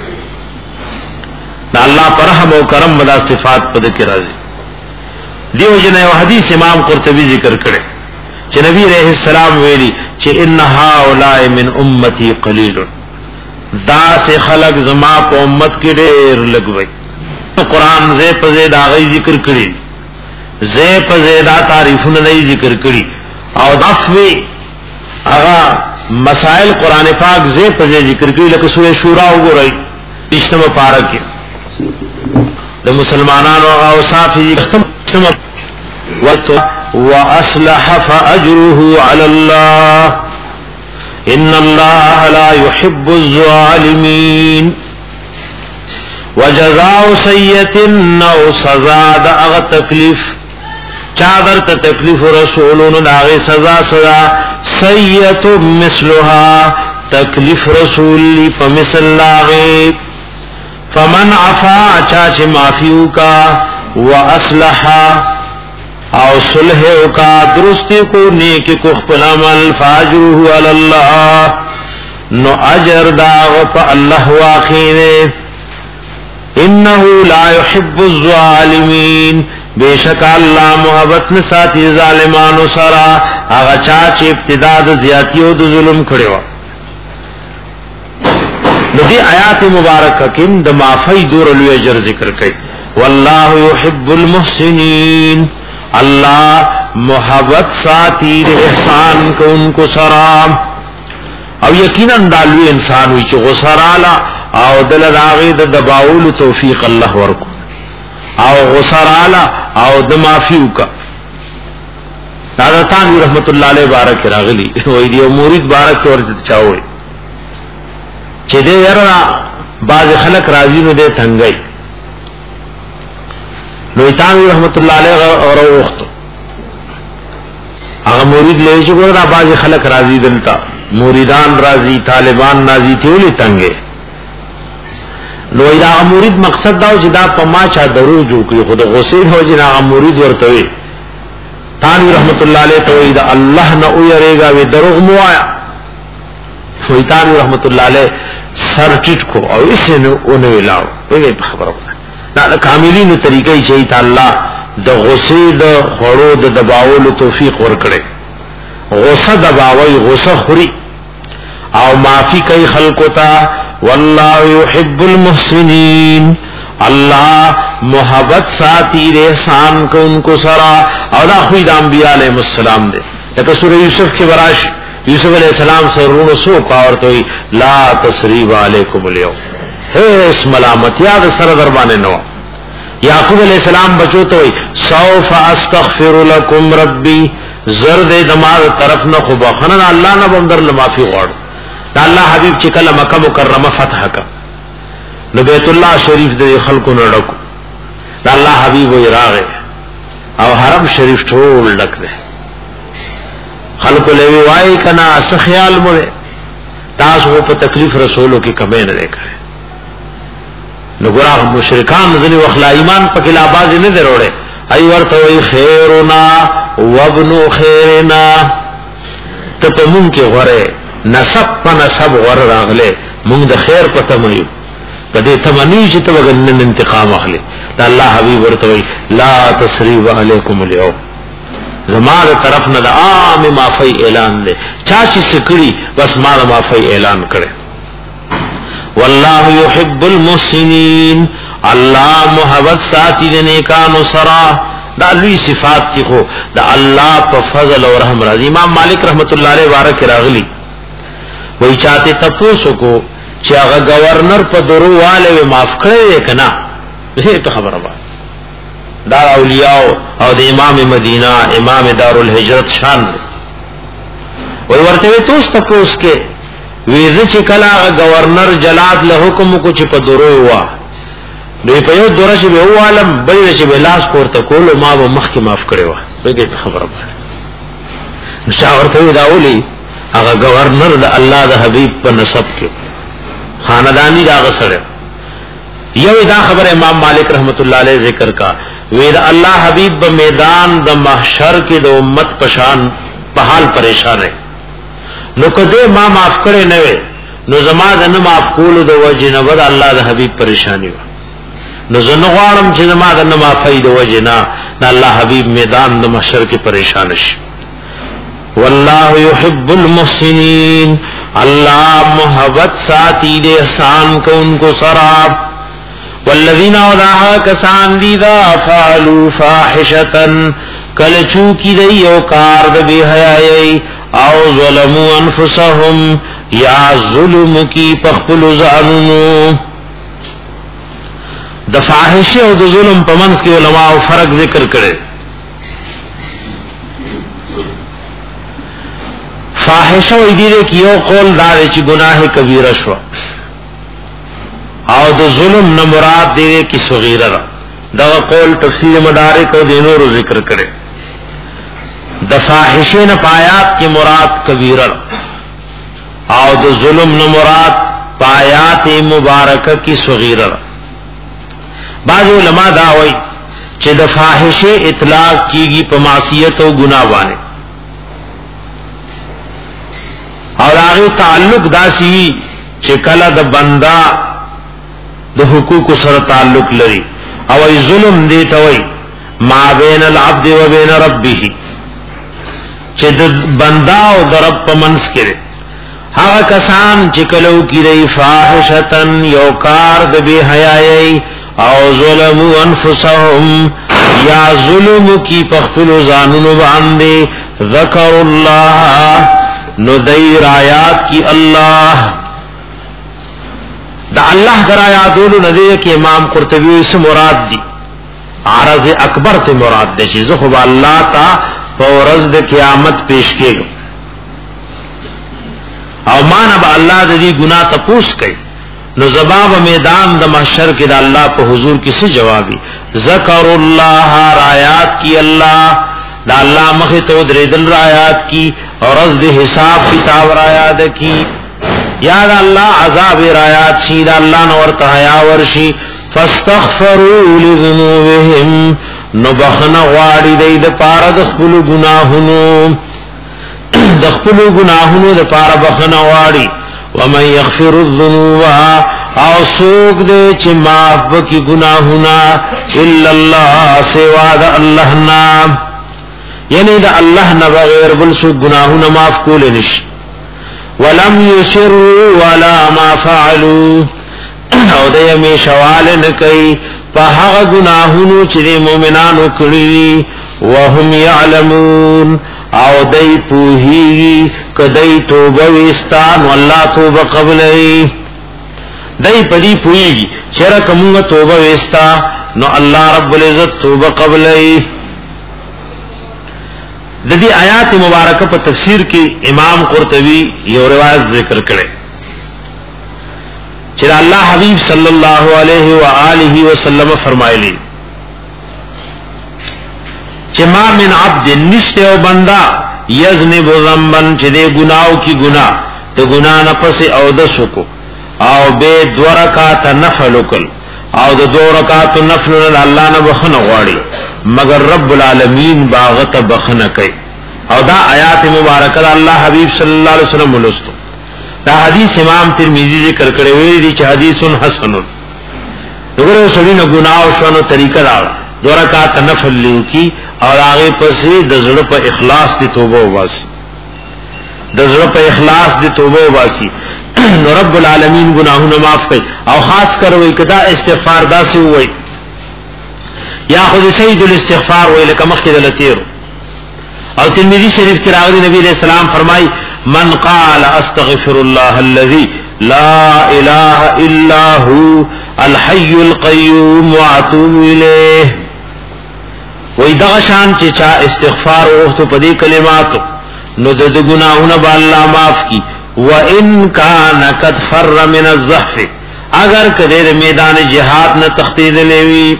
دا الله پر رحم او کرم بدا صفات پد کې راضي دیو جن یو حدیث امام قرطبی ذکر کړي چې نبی رحم السلام ویلي چې ان هؤلاء من امتی قلیل دا سے خلق زما په امت کې ډېر لګوي قرآن زې په زې دا غي ذکر کړي زې په زې دا تعریفونه نه ذکر کړي او دفوی هغه مسائل قرآن پاک زې په زې ذکر کړي لکه سورہ شورا وګورئ اجتماع پارک د مسلمانانو او اوصاف اجتماع واصلح فاجره على الله ان الله لا يحب الظالمين وجزاء سيئة نو سزا دا اغا تکلیف چادر تا تکلیف رسولون دا اغا سزا سزا سیئة مثلها تکلیف رسولی فمثل لاغی فمن عفا چاچ معفیو کا واصلحا او صلحو کا درستی کو نیکی کو خپل عمل فاجروه علی اللہ نو اجر داغ پا اللہ واقعی انه لا يحب الظالمین بیشک اللہ محبت نساتی ظالمانو سرا آغا چاچ ابتداء دا زیادی و دا ظلم کھڑیو ندی آیات مبارکہ کم دا معافی دور الوی اجر ذکر کئی واللہ يحب المحسنین اللہ محبت ساتی احسان کو ان کو سرا او یقیناً دالوی انسان ہوئی چو غسرالا او دل داغی د دباول توفیق الله ورکو او غسرالا او د معفیو کا حضرتان رحمت الله علیه بارک راغلی وې دی مرید بارک ورته چاوي چې دې یرا باز خلق راضی نو دې څنګه نو ایتان رحمت الله علیه اور وخت هغه مرید لې چې ګور باز خلق راضی دلتا مریدان راضی طالبان راضی ټول څنګه نو دا مرید مقصد دا چې دا په ما چا درو جو کوي خود غسیل هو چې دا مرید ورته وي تانوی رحمت الله علیه ته دا الله نه او یریگا وی دروغ مو آیا شیطان رحمت الله علیه سر ټیټ کو او اسے نو اون ویلاو په خبره دا کاملینو طریقې چې ته الله د غسیل خورو د دباول توفیق ورکړي غصه دباوي غصه خوري او معافی کوي خلقو ته والله يحب المحسنین اللہ محبت ساتھی احسان کو ان کو سرا اور خود انبیاء علیہ السلام دے لیکن سورہ یوسف کے براش یوسف علیہ السلام سے رون سو پاور تو لا تسریب علیکم اليوم ہے اس ملامت یاد سر دربانے نو یعقوب علیہ السلام بچو تو سوف استغفر لکم ربی زرد دماغ طرف نہ خبا خنن اللہ نہ بندر لمافی غوڑ دا اللہ حبیب چکل مکہ مکرمہ فتح کا نو بیت اللہ شریف دے خلقو نڈکو دا اللہ حبیب وی راغے او حرم شریف ٹھول ڈک دے خلقو لیوی وائی کنا اس خیال مرے تاس وہ پا تکلیف رسولو کی کمین دے کرے نو گرا مشرکان زنی وخلا ایمان پا کلا بازی نے دے روڑے ای ورطوئی خیرنا وابنو خیرنا تپا من کے غرے نسب پا نسب غر راغلے منگ دا خیر پا تمیو پا دے تمنیو چی تو وگنن انتقام اخلے دا اللہ حبیب ورطوئی لا تسریب علیکم اليوم زمان طرف نا دا آم معافی اعلان دے چاچی سکڑی بس مارا معافی اعلان کرے والله يحب المحسنين الله محبت ساتي د نیکانو سرا دا لوی صفات کی خو دا الله په فضل او رحم راضی. امام مالک رحمت الله علیه بارک راغلی وای چاته تاسو کو چې هغه گورنر په درو والے معاف کړی کنا به ته خبره وای دا اولیاء او د امام مدینہ امام دارالهجرت شان وای ورته تاسو تاسو کې ویزه چې کلا گورنر جلاد له حکم کو چې په درو وا دوی په یو دوره چې به عالم بل چې به لاس پورته کول ما به مخکې معاف کړی و به خبره وای مشاور ته دا ولي هغه گورنر د الله د حبيب په نسب کې خاندانی دا غسړ یو دا خبر امام مالک رحمت الله علیه ذکر کا وید الله حبیب په میدان د محشر کې د امت پشان په حال پریشان ہے نو کده ما معاف کړي نه وي نو زما د نه معاف کول د وجه نه ود الله د حبیب پریشانی و نو زنه غواړم چې زما د نه معافی د وجه نه د الله حبیب میدان د محشر کې پریشان شي. والله يحب المحسنين الله محبت ساتي د احسان کو انکو سراب. والذین اوذا کسان دی دا فعلوا فاحشة کل چوکی دی یو کار د بی حیائی او ظلموا انفسهم یا ظلم کی پخپل زانونو. د فاحشه او د ظلم په منځ کې علماء فرق ذکر کړي. فاحشه وی دی کې یو قول دار چې گناه کبیره شو او د ظلم نه مراد دی کې صغیره را دا قول تفسیر مدارک او دینور ذکر کړي. د فاحشه نه پایات کې مراد کبیره او د ظلم نه مراد پایات مبارکه کې صغیره. بعض علماء دا وایي چې د فاحشه اطلاق کیږي په معصیت او ګناه باندې اور هغه تعلق داسي چې کله د بندا د حقوق سره تعلق لري او ای ظلم دی ته وای ما بین العبد و بین ربه چې د بندا او د رب په منځ کې هغه کسان چې کلو کیږي فاحشتن یو کار د بی حیاي او ظلموا انفسهم یا ظلم کی پخپل زانونو باندې ذکر الله نو دیر آیات کی اللہ دا اللہ در آیاتولو ندیر کی امام قرطبی اس مراد دی عرض اکبر تے مراد دے چیز خوب اللہ تا فورز دے قیامت پیش کے گا او مانا با اللہ دا دی گناہ تپوس کئی نو زباب میدان دا محشر کی دا اللہ پا حضور کسی جوابی ذکر اللہ آیات کی اللہ دا اللہ مخی تو دریدل رایات کی اور از دے حساب کتاب رایات کی یا دا اللہ عذاب رایات شی دا اللہ نورت حیا ورشی فاستغفروا لذنوبهم نبخن غواری دی دا پارا دخپلو گناہنو دخپلو گناہنو دا پارا بخن غواری ومن یغفر الذنوب او سوک دے چی معاف بکی گناہنا الا اللہ سوا دا اللہ نام یعنی دا اللہ نہ بغیر بل سو گناہوں معاف کولے نش ولم یسروا ولا ما فعلوا او دے ہمیشہ والے نہ کئی پا ہغ گناہوں چرے مومنانو کری وهم یعلمون او دے پوہی کدی توبہ وستان واللہ توبہ قبلی دے پدی پوہی چرک منگا توبہ وستا نو اللہ رب العزت توبہ قبلی. د دې آیات مبارکه په تفسیر کې امام قرطبی یو روایت ذکر کړي چې الله حبیب صلی الله علیه و آله وسلم فرمایلی چې ما من عبد نشته او بندا یذنب ذنبا چې دې ګناو کی ګناه ته ګناه نه پس او د سکو او به دو رکعات نفل وکړ او د دو رکعات نفل الله نه بخنه غواړي مگر رب العالمین باغت بخنه کوي او دا آیات مبارکه الله حبیب صلی الله علیه وسلم ولستو. دا حدیث امام ترمذی ذکر کړی وی دی چې حدیث حسن وګورئ سړي نه ګناه او شنو طریقه دا دو رکعات نفل لیکي او هغه پسې د زړه په اخلاص دی توبه وباس د زړه په اخلاص دې توبه واسي نو رب العالمین گناہونه معاف کوي او خاص کر وای کدا استغفار داسې وای یا خود سید الاستغفار وای لکه مخکې دلتیر او ترمذی شریف کې راغلی نبی علیہ السلام فرمای من قال استغفر الله الذي لا اله الا هو الحي القيوم واتوب الیه وای دا شان چې چا استغفار وکړو په دې کلماتو نو د ګناہوں به الله معاف کی وان کان قد فر من الزحف اگر کده میدان جهاد نه تختید لوي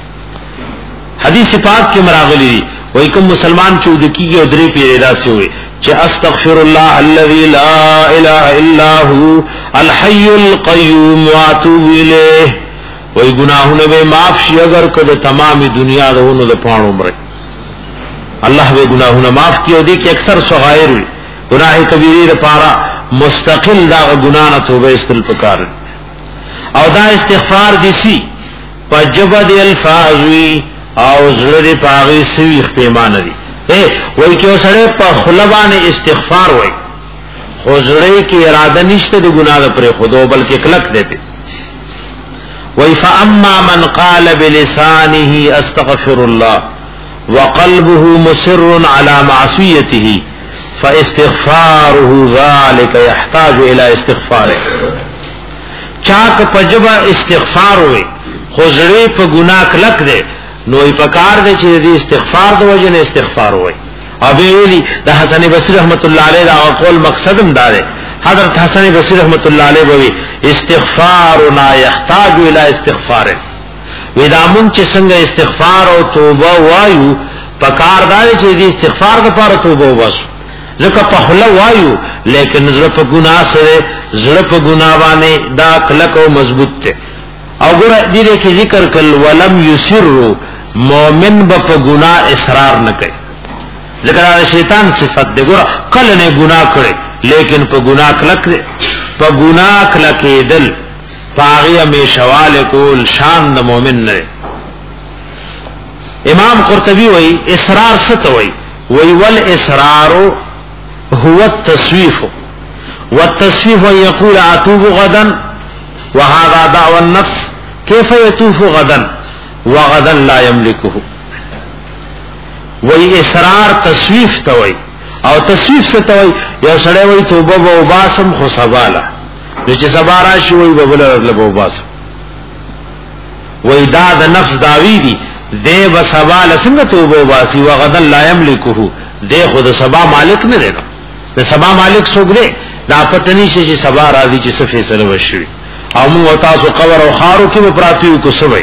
حدیث پاک کې مراغلی وای کوم مسلمان چود کیږي او درې پیدا سي وي چې استغفر الله الذي لا اله الا هو الحي القيوم واتوب الیه وای گناہوں به معاف شي اگر کده تمام دنیا دونو د پاڼو مر الله به گناہوں معاف کیو دي کې اکثر صغائر وي گناہ کبیره لپاره مستقل دا گناہ نه توبه استل پکار او دا استغفار دي سي پجبد الفاظ وی او زړه پاغي سوي اختیمان دي اے وای کیو سره په خلبان استغفار وای خو زړه کی اراده نشته د ګناه پر خودو بلکې کلک دیته وای فاما من قال بلسانه استغفر الله وقلبه مصر على معصيته فاستغفاره ذلك يحتاج الى استغفار چاک پجبا استغفار ہوئے خوزڑی پا گناہ کلک دے نوئی پکار دے چیز دی استغفار دو وجن استغفار ہوئے ابھی ویلی دا حسن بصری رحمت اللہ علیہ دا قول مقصدم دارے حضرت حسن بصری رحمت اللہ علیہ بوی استغفارنا يحتاج الى استغفار ویدا من چی سنگ استغفار و توبہ وایو پکار دارے چیز دی استغفار دا پارا توبہ واسو زکه په خله وایو لیکن زړه په ګناه سره زړه په ګناه باندې دا کلک او مضبوط ته او ګره دې کې ذکر کل ولم یسر مؤمن په ګناه اصرار نه کوي ذکر شیطان صفت دې ګره کله نه ګناه کړي لیکن په ګناه کلک په ګناه کلک دل پاغي همیشواله کول شان د مؤمن نه امام قرطبی وای اصرار څه ته وای وای ول اصرار هو التسويف والتسويف يقول اتوب غدا وهذا دعوى النفس كيف يتوف غدا وغدا لا يملكه وی اصرار تسویف توي او تسویف څه توي یو سړی وی توبه و باسم خو سباله نو چې سبا راشي وی ببل رلبو باسم وی دا د نفس داوی دی دی و سباله څنګه توبه باسی وغدا لا يملكه دی خود سبا مالک نه دی د سبا مالک څوک دی دا پټنی شي چې سبا راځي چې څه فیصله وشي او موږ تاسو قبر او خارو کې به پراتیو کو سوي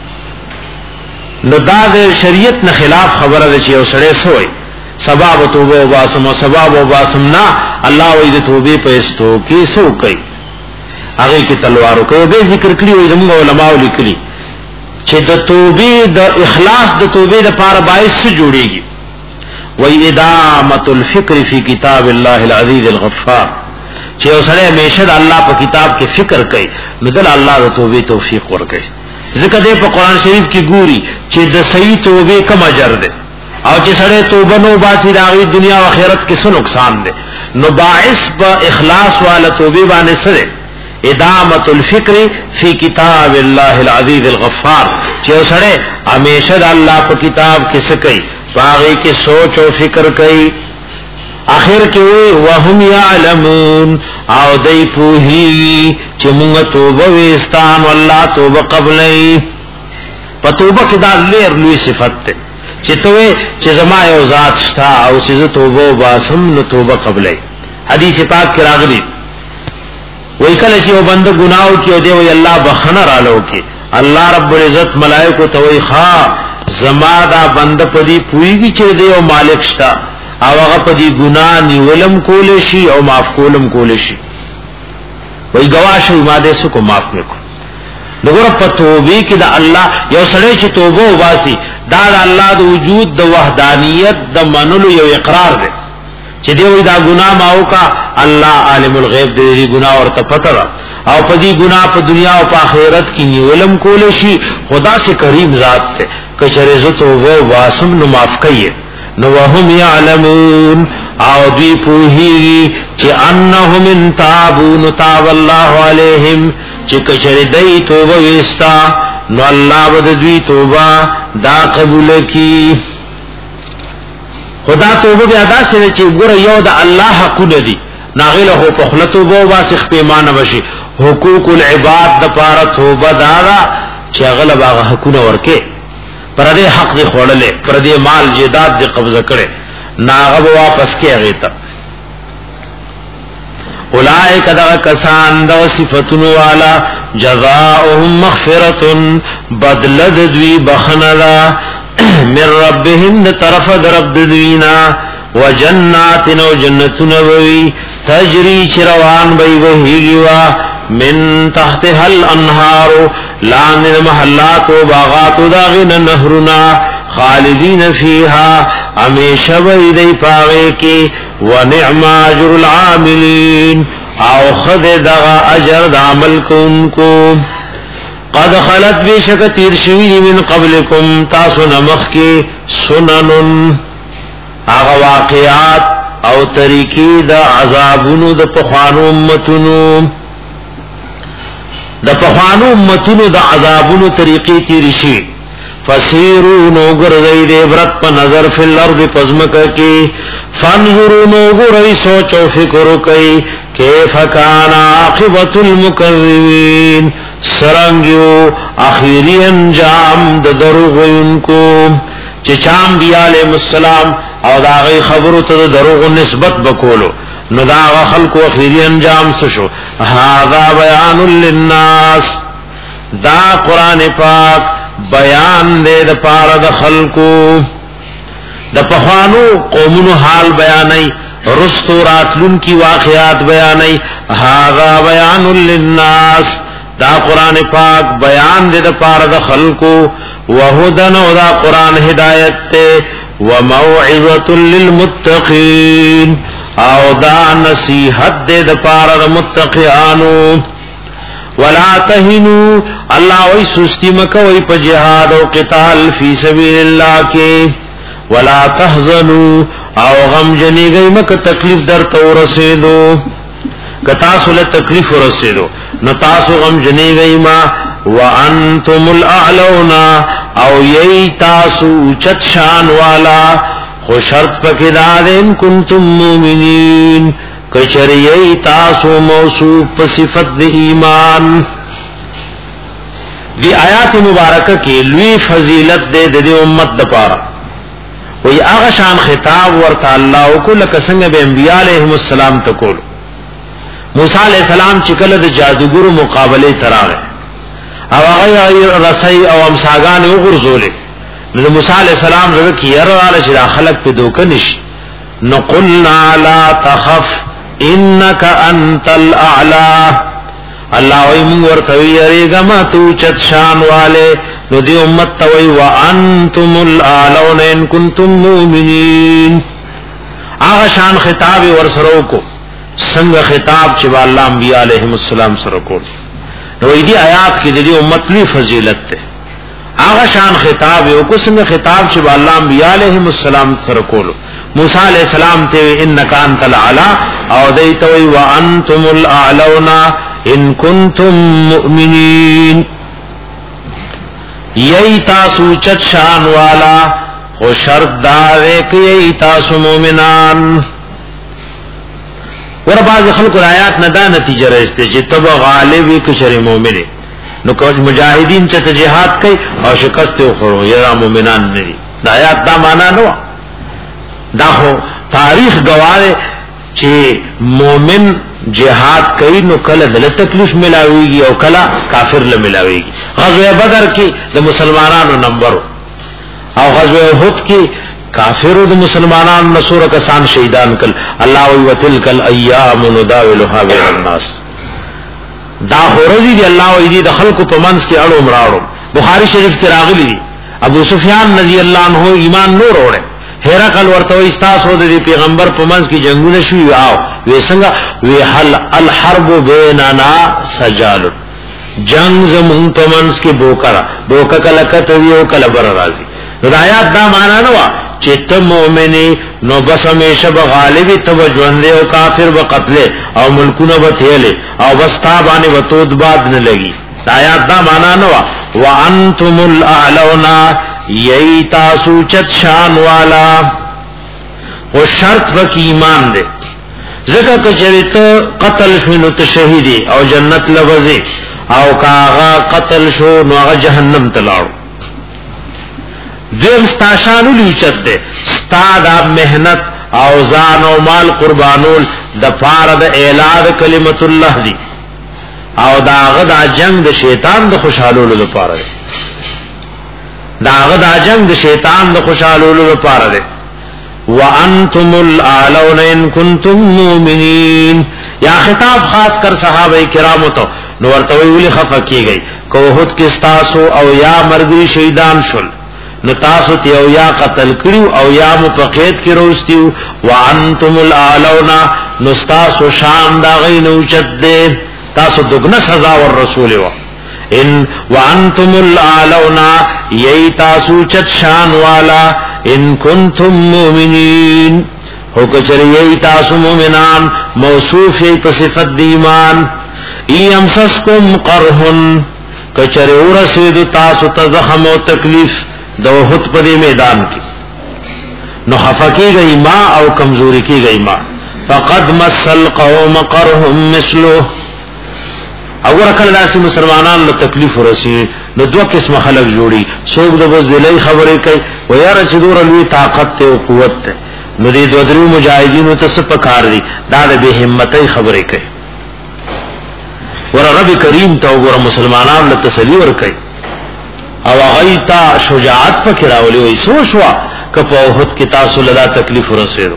نو دا د شریعت نه خلاف خبره ده چې یو سړی سوي سبب توبه واسم او سبب واسم نه الله وې د توبې په استو کې سو کوي هغه کې تلوارو کوي به ذکر کړی وي زموږ علماء لیکلي چې د توبې د اخلاص د توبې لپاره باعث جوړيږي وی ادامت الفکر فی کتاب الله العزیز الغفار چې اوسره همیشه د الله په کتاب کې فکر کوي نو د الله د توبې توفیق ورکړي ځکه د په قران شریف کې ګوري چې د صحیح توبې کم اجر ده او چې سره توبه نو باسي راغی دنیا او آخرت کې څه نقصان ده نو باعث په اخلاص والا توبې باندې سره ادامت الفکر فی کتاب الله العزیز الغفار چې اوسره همیشه د الله په کتاب کې څه کوي باغی کی سوچ و فکر کئی آخر کی وی وهم یعلمون او دی پوہی چی مونگا توبہ ویستان واللہ توبہ قبلی پا توبہ کی دا لیر لوی صفت تے چی توی چی زمائی او ذات شتا او چیز توبہ باسم نو توبہ قبلی حدیث پاک کی راغلی وی کل چی او بند گناہو کی او دے وی اللہ بخنا رالو کی اللہ رب العزت ملائکو توی خواہ زما دا بند پدی پویږي چې دی او مالک شتا او هغه پدی ګنا نیولم کول شي او معاف کولم کول شي وای گواشه ما دې سکو معاف وکړو دغه په توبې کې دا الله یو سړی چې توبه واسي دا د الله د وجود د وحدانیت د منلو یو اقرار دی چې دی وای دا ګنا ماو کا الله عالم الغیب دې ګنا ورته پته او پدی ګنا په دنیا او په آخرت کې نیولم کول شي خدا سے کریم ذات ته کچره زه توبه واسم نو معاف کړي نو وهم یعلمون او دوی پوهیږي چې انهم ان تابوا تاب الله علیهم چې کچری دای توبه وستا نو الله ود دوی توبه دا قبول کی. خدا توبه بیا دا سره چې ګوره یو د الله حق دی ناغله هو په خلتو بو واسخ پیمانه وشي حقوق العباد د پاره توبه دارا چې غلب هغه حقونه ورکه پر دې حق دی خورلې پر دې مال جیداد دی قبضه کړي ناغه واپس کې هغه ته اولائک دا کسان دا صفتونو والا جزاؤهم مغفرتن بدلد دوی بخنلا من ربهم طرف درب دوینا وجنات و جنتون وی تجری چروان بی وحیگیوا من تحتها الانهار لان محلات و باغات داغن نهرنا خالدین فیها ہمیشہ بی دی پاغے کی ونعم اجر العاملین او خد دغا اجر دا عمل کن کو. قد خلت بیشک تیر شوی من قبلکم تاسو نمخ کی سنن آغا واقعات او طریقی دا عذابونو دا پخوانو امتونو دا پخوانو امتونو دا عذابونو طریقی تیرشی فسیرو نوگر زید عبرت پا نظر فی الارض پزمکا کی فانظرو نوگر ای سوچو فکرو کئی کیف کان عاقبت المکذبین سرنگیو اخیری انجام د دروغ وینکو چې چام دی علیہ السلام او دا غي خبرو ته دروغ نسبت بکولو نو دا خلکو اخیری انجام سشو. هذا بیان للناس دا قران پاک بیان دے د پاره د خلکو د پخوانو قومونو حال بیانای رستو راتلون کی واقعات بیانای. هذا بیان للناس دا قرآن پاک بیان دے دا پار دا خلقو وہدن و دا قرآن ہدایت تے وموعظت للمتقین او دا نصیحت دے دا پار دا متقیانو. ولا تہنو اللہ وی سستی مکوی پا جہاد و قتال فی سبیل اللہ کے ولا تحزنو او غم جنی گئی مک تکلیف در تو رسیدو کتاسو له تکلیف ورسېدو نو تاسو غم جنې گئی ما وانتم الاعلون او یی تاسو چت شان والا خو شرط پکې دادن کنتم مؤمنین کچری یی تاسو موصوف په صفت د ایمان. دی آیات مبارکه کې لوی فضیلت دې د امت د پاره وی هغه شان خطاب ورته الله او کله څنګه به انبیاء علیهم السلام ته کول. موسی علیہ السلام چې کله د جادوګرو مقابله تراغه او هغه رسای او امساغان وګرځولې نو موسی علیہ السلام زړه کې يرواله چې خلق په دوک نشي نو قلنا لا تخف انك انت الاعلى الله وي موږ ورته یریګه ما تو چت شان والے نو دی امت توي وانتم الاعلون ان كنتم مؤمنين. هغه شان خطاب ورسره کو څنګه خطاب چې الله انبیاء علیهم السلام سره کول نو دې آیات کې دې امت لوی فضیلت ده. هغه شان خطاب یو کو څنګه خطاب چې الله انبیاء علیهم السلام سره کول موسی علیہ السلام ته انک انت الاعلى او دې ته وی وانتم الاعلون ان کنتم مؤمنین یی تاسو چت شان والا خو شرط دار کې تاسو مؤمنان. ور بعض خلق آیات نه دا نتیجه راځي چې تب غالب کشر مؤمن نو کوم مجاهدین چې جهاد کوي او شکست وخورو یا مؤمنان نه دي. دا آیات دا معنا نو دا خو تاریخ گواه چې مؤمن جهاد کوي نو کله دل تکلیف ملاويږي او کله کافر له ملاويږي. غزوه بدر کې د مسلمانانو نمبر او غزوه احد کې کافرو د مسلمانانو نصور کسان شهیدان کل الله وی وتلک الايام نداولها بین الناس. دا هورزی دی الله وی دی د خلق په منځ کې اړو مراړو. بخاری شریف کې راغلی ابو سفیان رضی الله عنه ایمان نور وړه هرقل ورته استاسو د پیغمبر په منځ کې جنگونه شوی او وې څنګه وی حل الحرب بیننا سجال جنگ زمون په منځ کې بوکړه بوکا کله کته یو کله بر راځي. آیات دا معنا نه وا چې ته مؤمنی نو بس همیشه به غالبی ته ژوند او کافر به قتل او ملکونه به تھیلې او بس تا باندې وتود باد نه لګي. آیات دا معنا نه وا وانتم الاعلون یی تاسو چت شان والا او شرط وک ایمان دے زکه کچریته قتل شنو ته شهیدی او جنت لوزی او کاغا قتل شو نو هغه جهنم تلاړو. دیم ستاشانو لیچت دے ستا دا محنت او ځان او مال قربانول د پاره د اعلان کلمت الله دی او داغه دا جنگ د شیطان د خوشحالولو لپاره دی. داغه دا جنگ د شیطان د خوشحالولو لپاره دی. وانتم الاعلون ان کنتم مؤمنین یا خطاب خاص کر صحابه کرامو ته نو ورته ویلي خفه کیږي کو هوت کې تاسو او یا مرګي شهیدان شول نو تاسو ته او یا قتل کړیو او یا مفقید کې روستیو وانتم الاعلون نو تاسو شان دا غینو چد دے تاسو دغنا سزا ور رسول و ان وانتم الاعلون یی تاسو چت شان والا ان کنتم مؤمنین ہو کچری یی تاسو مؤمنان موصوف یی صفت دی ایمان ایمسسکم قرحن کچری ورسید تاسو تزخم و تکلیف دو خط پدی میدان کی نو خفقی گئی ما او کمزوری کی گئی ما فقد مسل قوم قرهم مثلو اور کله داسې مسلمانانو له تکلیف ورسی نو دوه قسم خلک جوړي څوک د بزدلۍ خبرې کوي و یاره چې دور لوی طاقت ته او قوت ته نو دې دوه درو مجاهدینو ته څه پکار دي دا د به همتۍ خبرې کوي ور رب کریم ته وګوره مسلمانانو له تسلی ور کوي او غیتا شجاعت پکې راولي وي سوچوا کپه وحد کې تاسو له تکلیف ورسېرو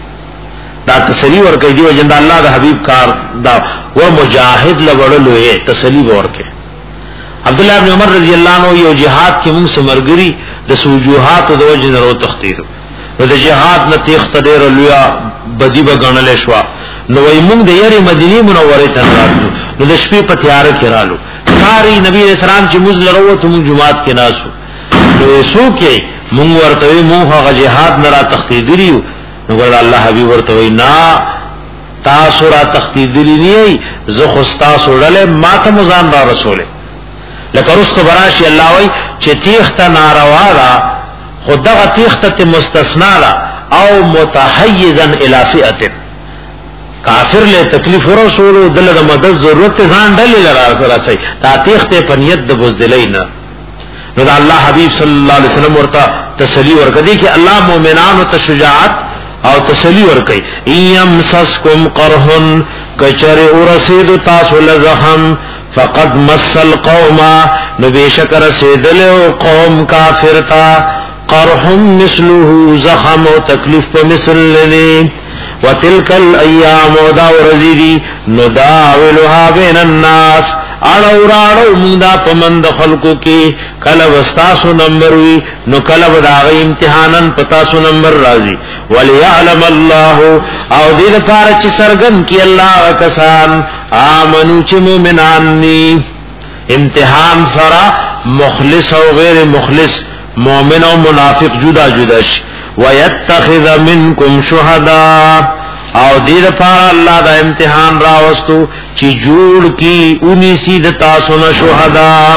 دا تسلی ورکړي دی جند الله د حبیب کار دا و مجاهد لوړلو یې تسلی ورکړي. عبد الله ابن عمر رضی الله عنه یو jihad کې موږ سمرګری د سوجوحات د وجه نه تختیر نو د jihad نه تخت ډېر لویا بدی بغنل شو نو وای موږ د یاري مدینه منوره ته راځو نو د شپې په تیار کې رالو ساری نبی رسول الله چې موږ لرو ته موږ جمعات کې ناسو نو یسو کې موږ ورته موږ هغه jihad نه را تختیدریو نو ګور الله حبیب ورته وینا تاسو را تختیدلی نه زه خو تاسو ډله ماته مزان را رسوله لکه رست براشي الله وای چې تیخته ناروا را خدغه تیخته مستثنا را او متحیزا الی فئه کافر له تکلیف ورسولو دله مدد ضرورت ځان ډله لرا راځي تا تیخته پنیت د بوزدلینا نو دا الله حبیب صلی الله علیه وسلم ورته تسلی ورکړي چې الله مؤمنانو ته شجاعت او تسلی ورکي ایم سسکم قرحن کچر ورسید تاسو لزخم فقد مسل قوم نبی شکر سیدل قوم کافر تا قرحن مثله زخم و تکلیف پا مثل لنی وتلک الایام دا ورزیدی نداولها بین الناس اڑو راڑو مندا پمند خلقو کی کل وستاسو نمبر وی نو کل وداغی امتحانن پتاسو نمبر رازی ولیعلم اللہ او دید پارچ سرگن کی اللہ کسان آمنو چی مومنانی امتحان سرا مخلص او غیر مخلص مومن او منافق جدا جداش ویتخذ منکم شہداء او دیر پارا اللہ دا امتحان راوستو چی جوڑ کی انی سید تاسونا شہداء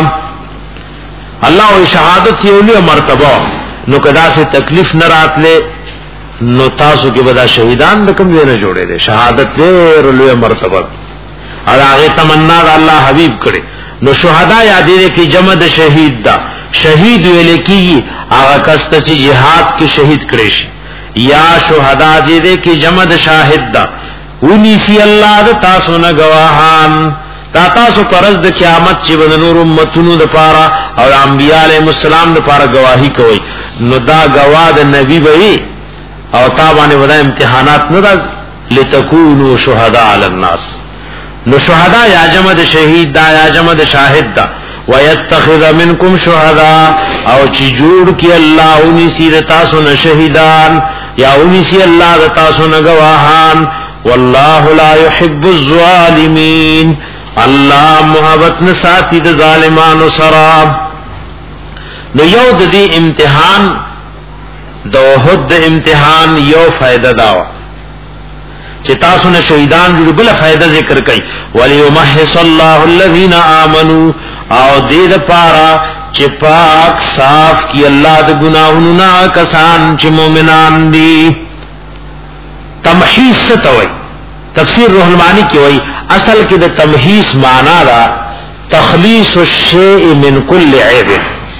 اللہ و شہادت یہ اولی مرتبہ نو کدا سے تکلیف نرات لے نو تاسو کی بدا شہیدان رکم دینا جوڑے دے شہادت دیر اولی مرتبہ اور آگے تمنا دا اللہ حبیب کرے نو شہداء یادی دے کی جمع دا شہید دا شہید ویلے کی آگا کستا چی جہاد کی شہید کریشی یا شہداء جی دے کی جمع دا شاہد دا اونی سی اللہ دا تاسو نا گواہان تا تاسو پرز دا قیامت چی بدا نور امتونو دا پارا اور انبیاء علیہ السلام دا پارا گواہی کوئی نو دا گواہ دا نبی بئی او تابانے ودا امتحانات ندا لتکونو شہداء علی الناس نو شہداء یا جمع دا شہید دا یا جمع دا شاہد دا وَيَتَّخِذَ مِنْكُمْ شُهَدَاءَ او چی جوڑ کی اللہ انہی سی دتاسو نشہیدان یا انہی سی اللہ دتاسو نگواہان واللہ لا يحب الظالمین اللہ محبت نساتی دا ظالمان و سراب نو یود دی امتحان د احد امتحان یو فائدہ داوا چې تاسو نه شهیدان جوړ بل فائدہ ذکر کړي وليمحص الله الذين امنوا او دې لپاره چې پاک صاف کی الله د ګناہوں نه کسان چې مؤمنان دي. تمحیص ستوي تفسیر روح المعانی کی وای اصل کې د تمحیص معنا دا تخلیص الشیء من كل عیب،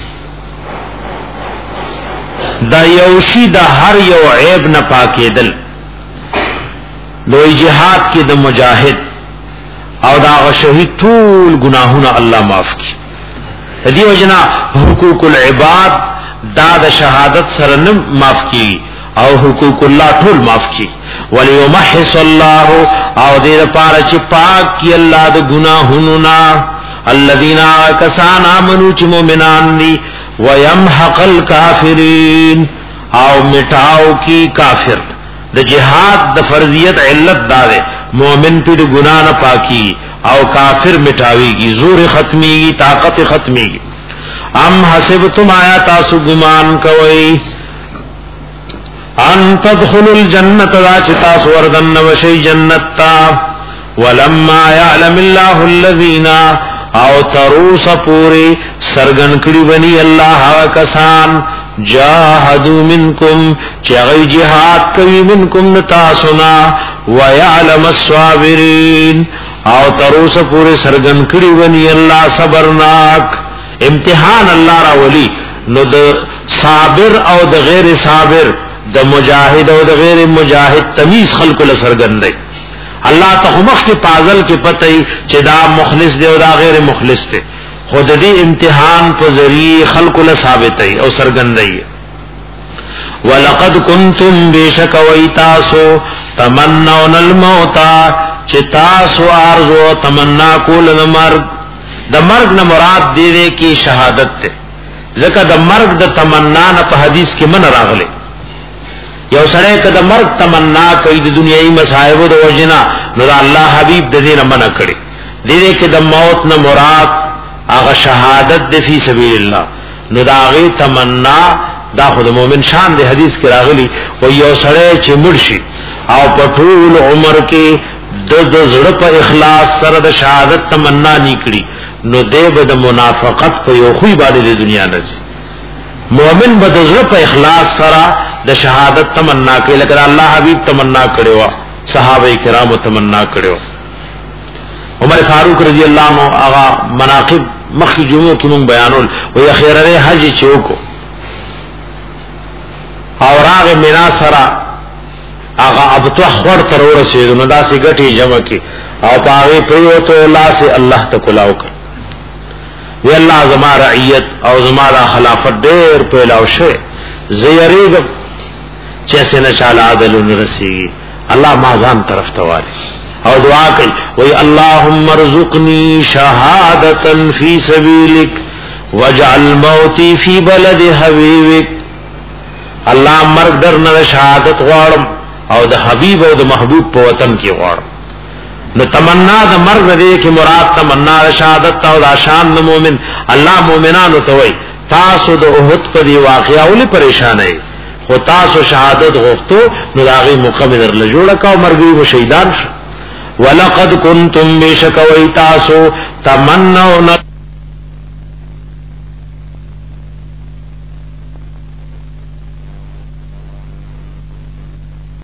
دا یوشی دا هر یو عیب نه پاکیدل. لوی جهاد کې د مجاهد او دا شهید ټول گناهونه الله معاف کی. دې وجنا حقوق العباد دا د شهادت سره نه معاف کی او حقوق الله ټول معاف کی. وليمحص الله او دې لپاره چې پاک کی الله د گناهونو نه الذين كسان امنوا چې مؤمنان دي ويمحق الكافرين او مٹاو کی کافر. د جهاد د فرضیت علت دار مومن په ګنا نه پاکي او کافر مٹاويږي، زور ختميږي، طاقت ختميږي. ام حسبتم آیا تاسو ګمان کوي ان تدخلوا الجنه لا تاسو وردن وشي جنت تا ولما يعلم الله الذين او تروس پوری سرگن کړي بني الله کسان جاهدوا منکم چغی جهاد کوي منکم تاسونا ويعلم الصابرین او تروس پوری سرگن کړي بني الله صبرناک. امتحان الله را ولی نو د صابر او د غیر صابر د مجاهد او د غیر مجاهد تمیز خلق له سرگن دی. الله ته مخ کې پازل کې پته ای چې دا مخلص دی او دا غیر مخلص دی، خود دې امتحان په ذریعہ خلق له ثابت ای او سرګندای. ولقد کنتم بشک ویتاسو تمنون الموت چې تاسو ارزو تمنا کول د مرګ. د مرګ نه مراد دې کې شهادت ده، ځکه د مرګ د تمنا نه په حدیث کې من راغله. یو سره کده مرګ تمنا کوي د دنیاي مصائب او وجنا نو الله حبيب د دې نه منع کړي. دې کې د موت نه مراد هغه شهادت د فی سبیل الله، نو دا غي تمنا دا خود مومن شان دی. حدیث کې راغلی او یو سره چې مرشي او په ټول عمر کې د د زړه په اخلاص سره د شهادت تمنا نکړي نو دې به د منافقت په یو خوې باندې د دنیا نه. مومن به د زړه په اخلاص سره د شهادت تمنا کوي، لکه الله حبیب تمنا کړو، صحابه کرام تمنا کړو. عمر فاروق رضی اللہ عنہ آغا مناقب مخی جمعوں کی من بیانول وی اخیرر حج چوکو اور آغا منا سرا آغا ابتوح خور ترور سیدو ندا سی گٹی جمع کی او پاغی پریوتو اللہ سے اللہ تکلاو کر وی اللہ زما رعیت او زما دا خلافت دیر پیلاو شوئے زیریگ چیسے نشالا عدلون رسیگی اللہ مازان طرف توالی او دعا کوي وای اللهم ارزقني شهادة في سبيلك واجعل موتي في بلد حبيبك. الله مرګ درنه شهادت غواړم او د حبيب او د محبوب په وطن کې غواړم. نو تمنا د مرګ دې کې مراد تمنا شهادت او د شان د مؤمن. الله مؤمنانو ته وای تاسو د احد په دی واقعا ولې پریشان یې، خو تاسو شهادت غوښتو نو داغي مقابل له جوړه کا مرګي و شهیدان شو. ولقد کنتم بشک ویتاسو تمنون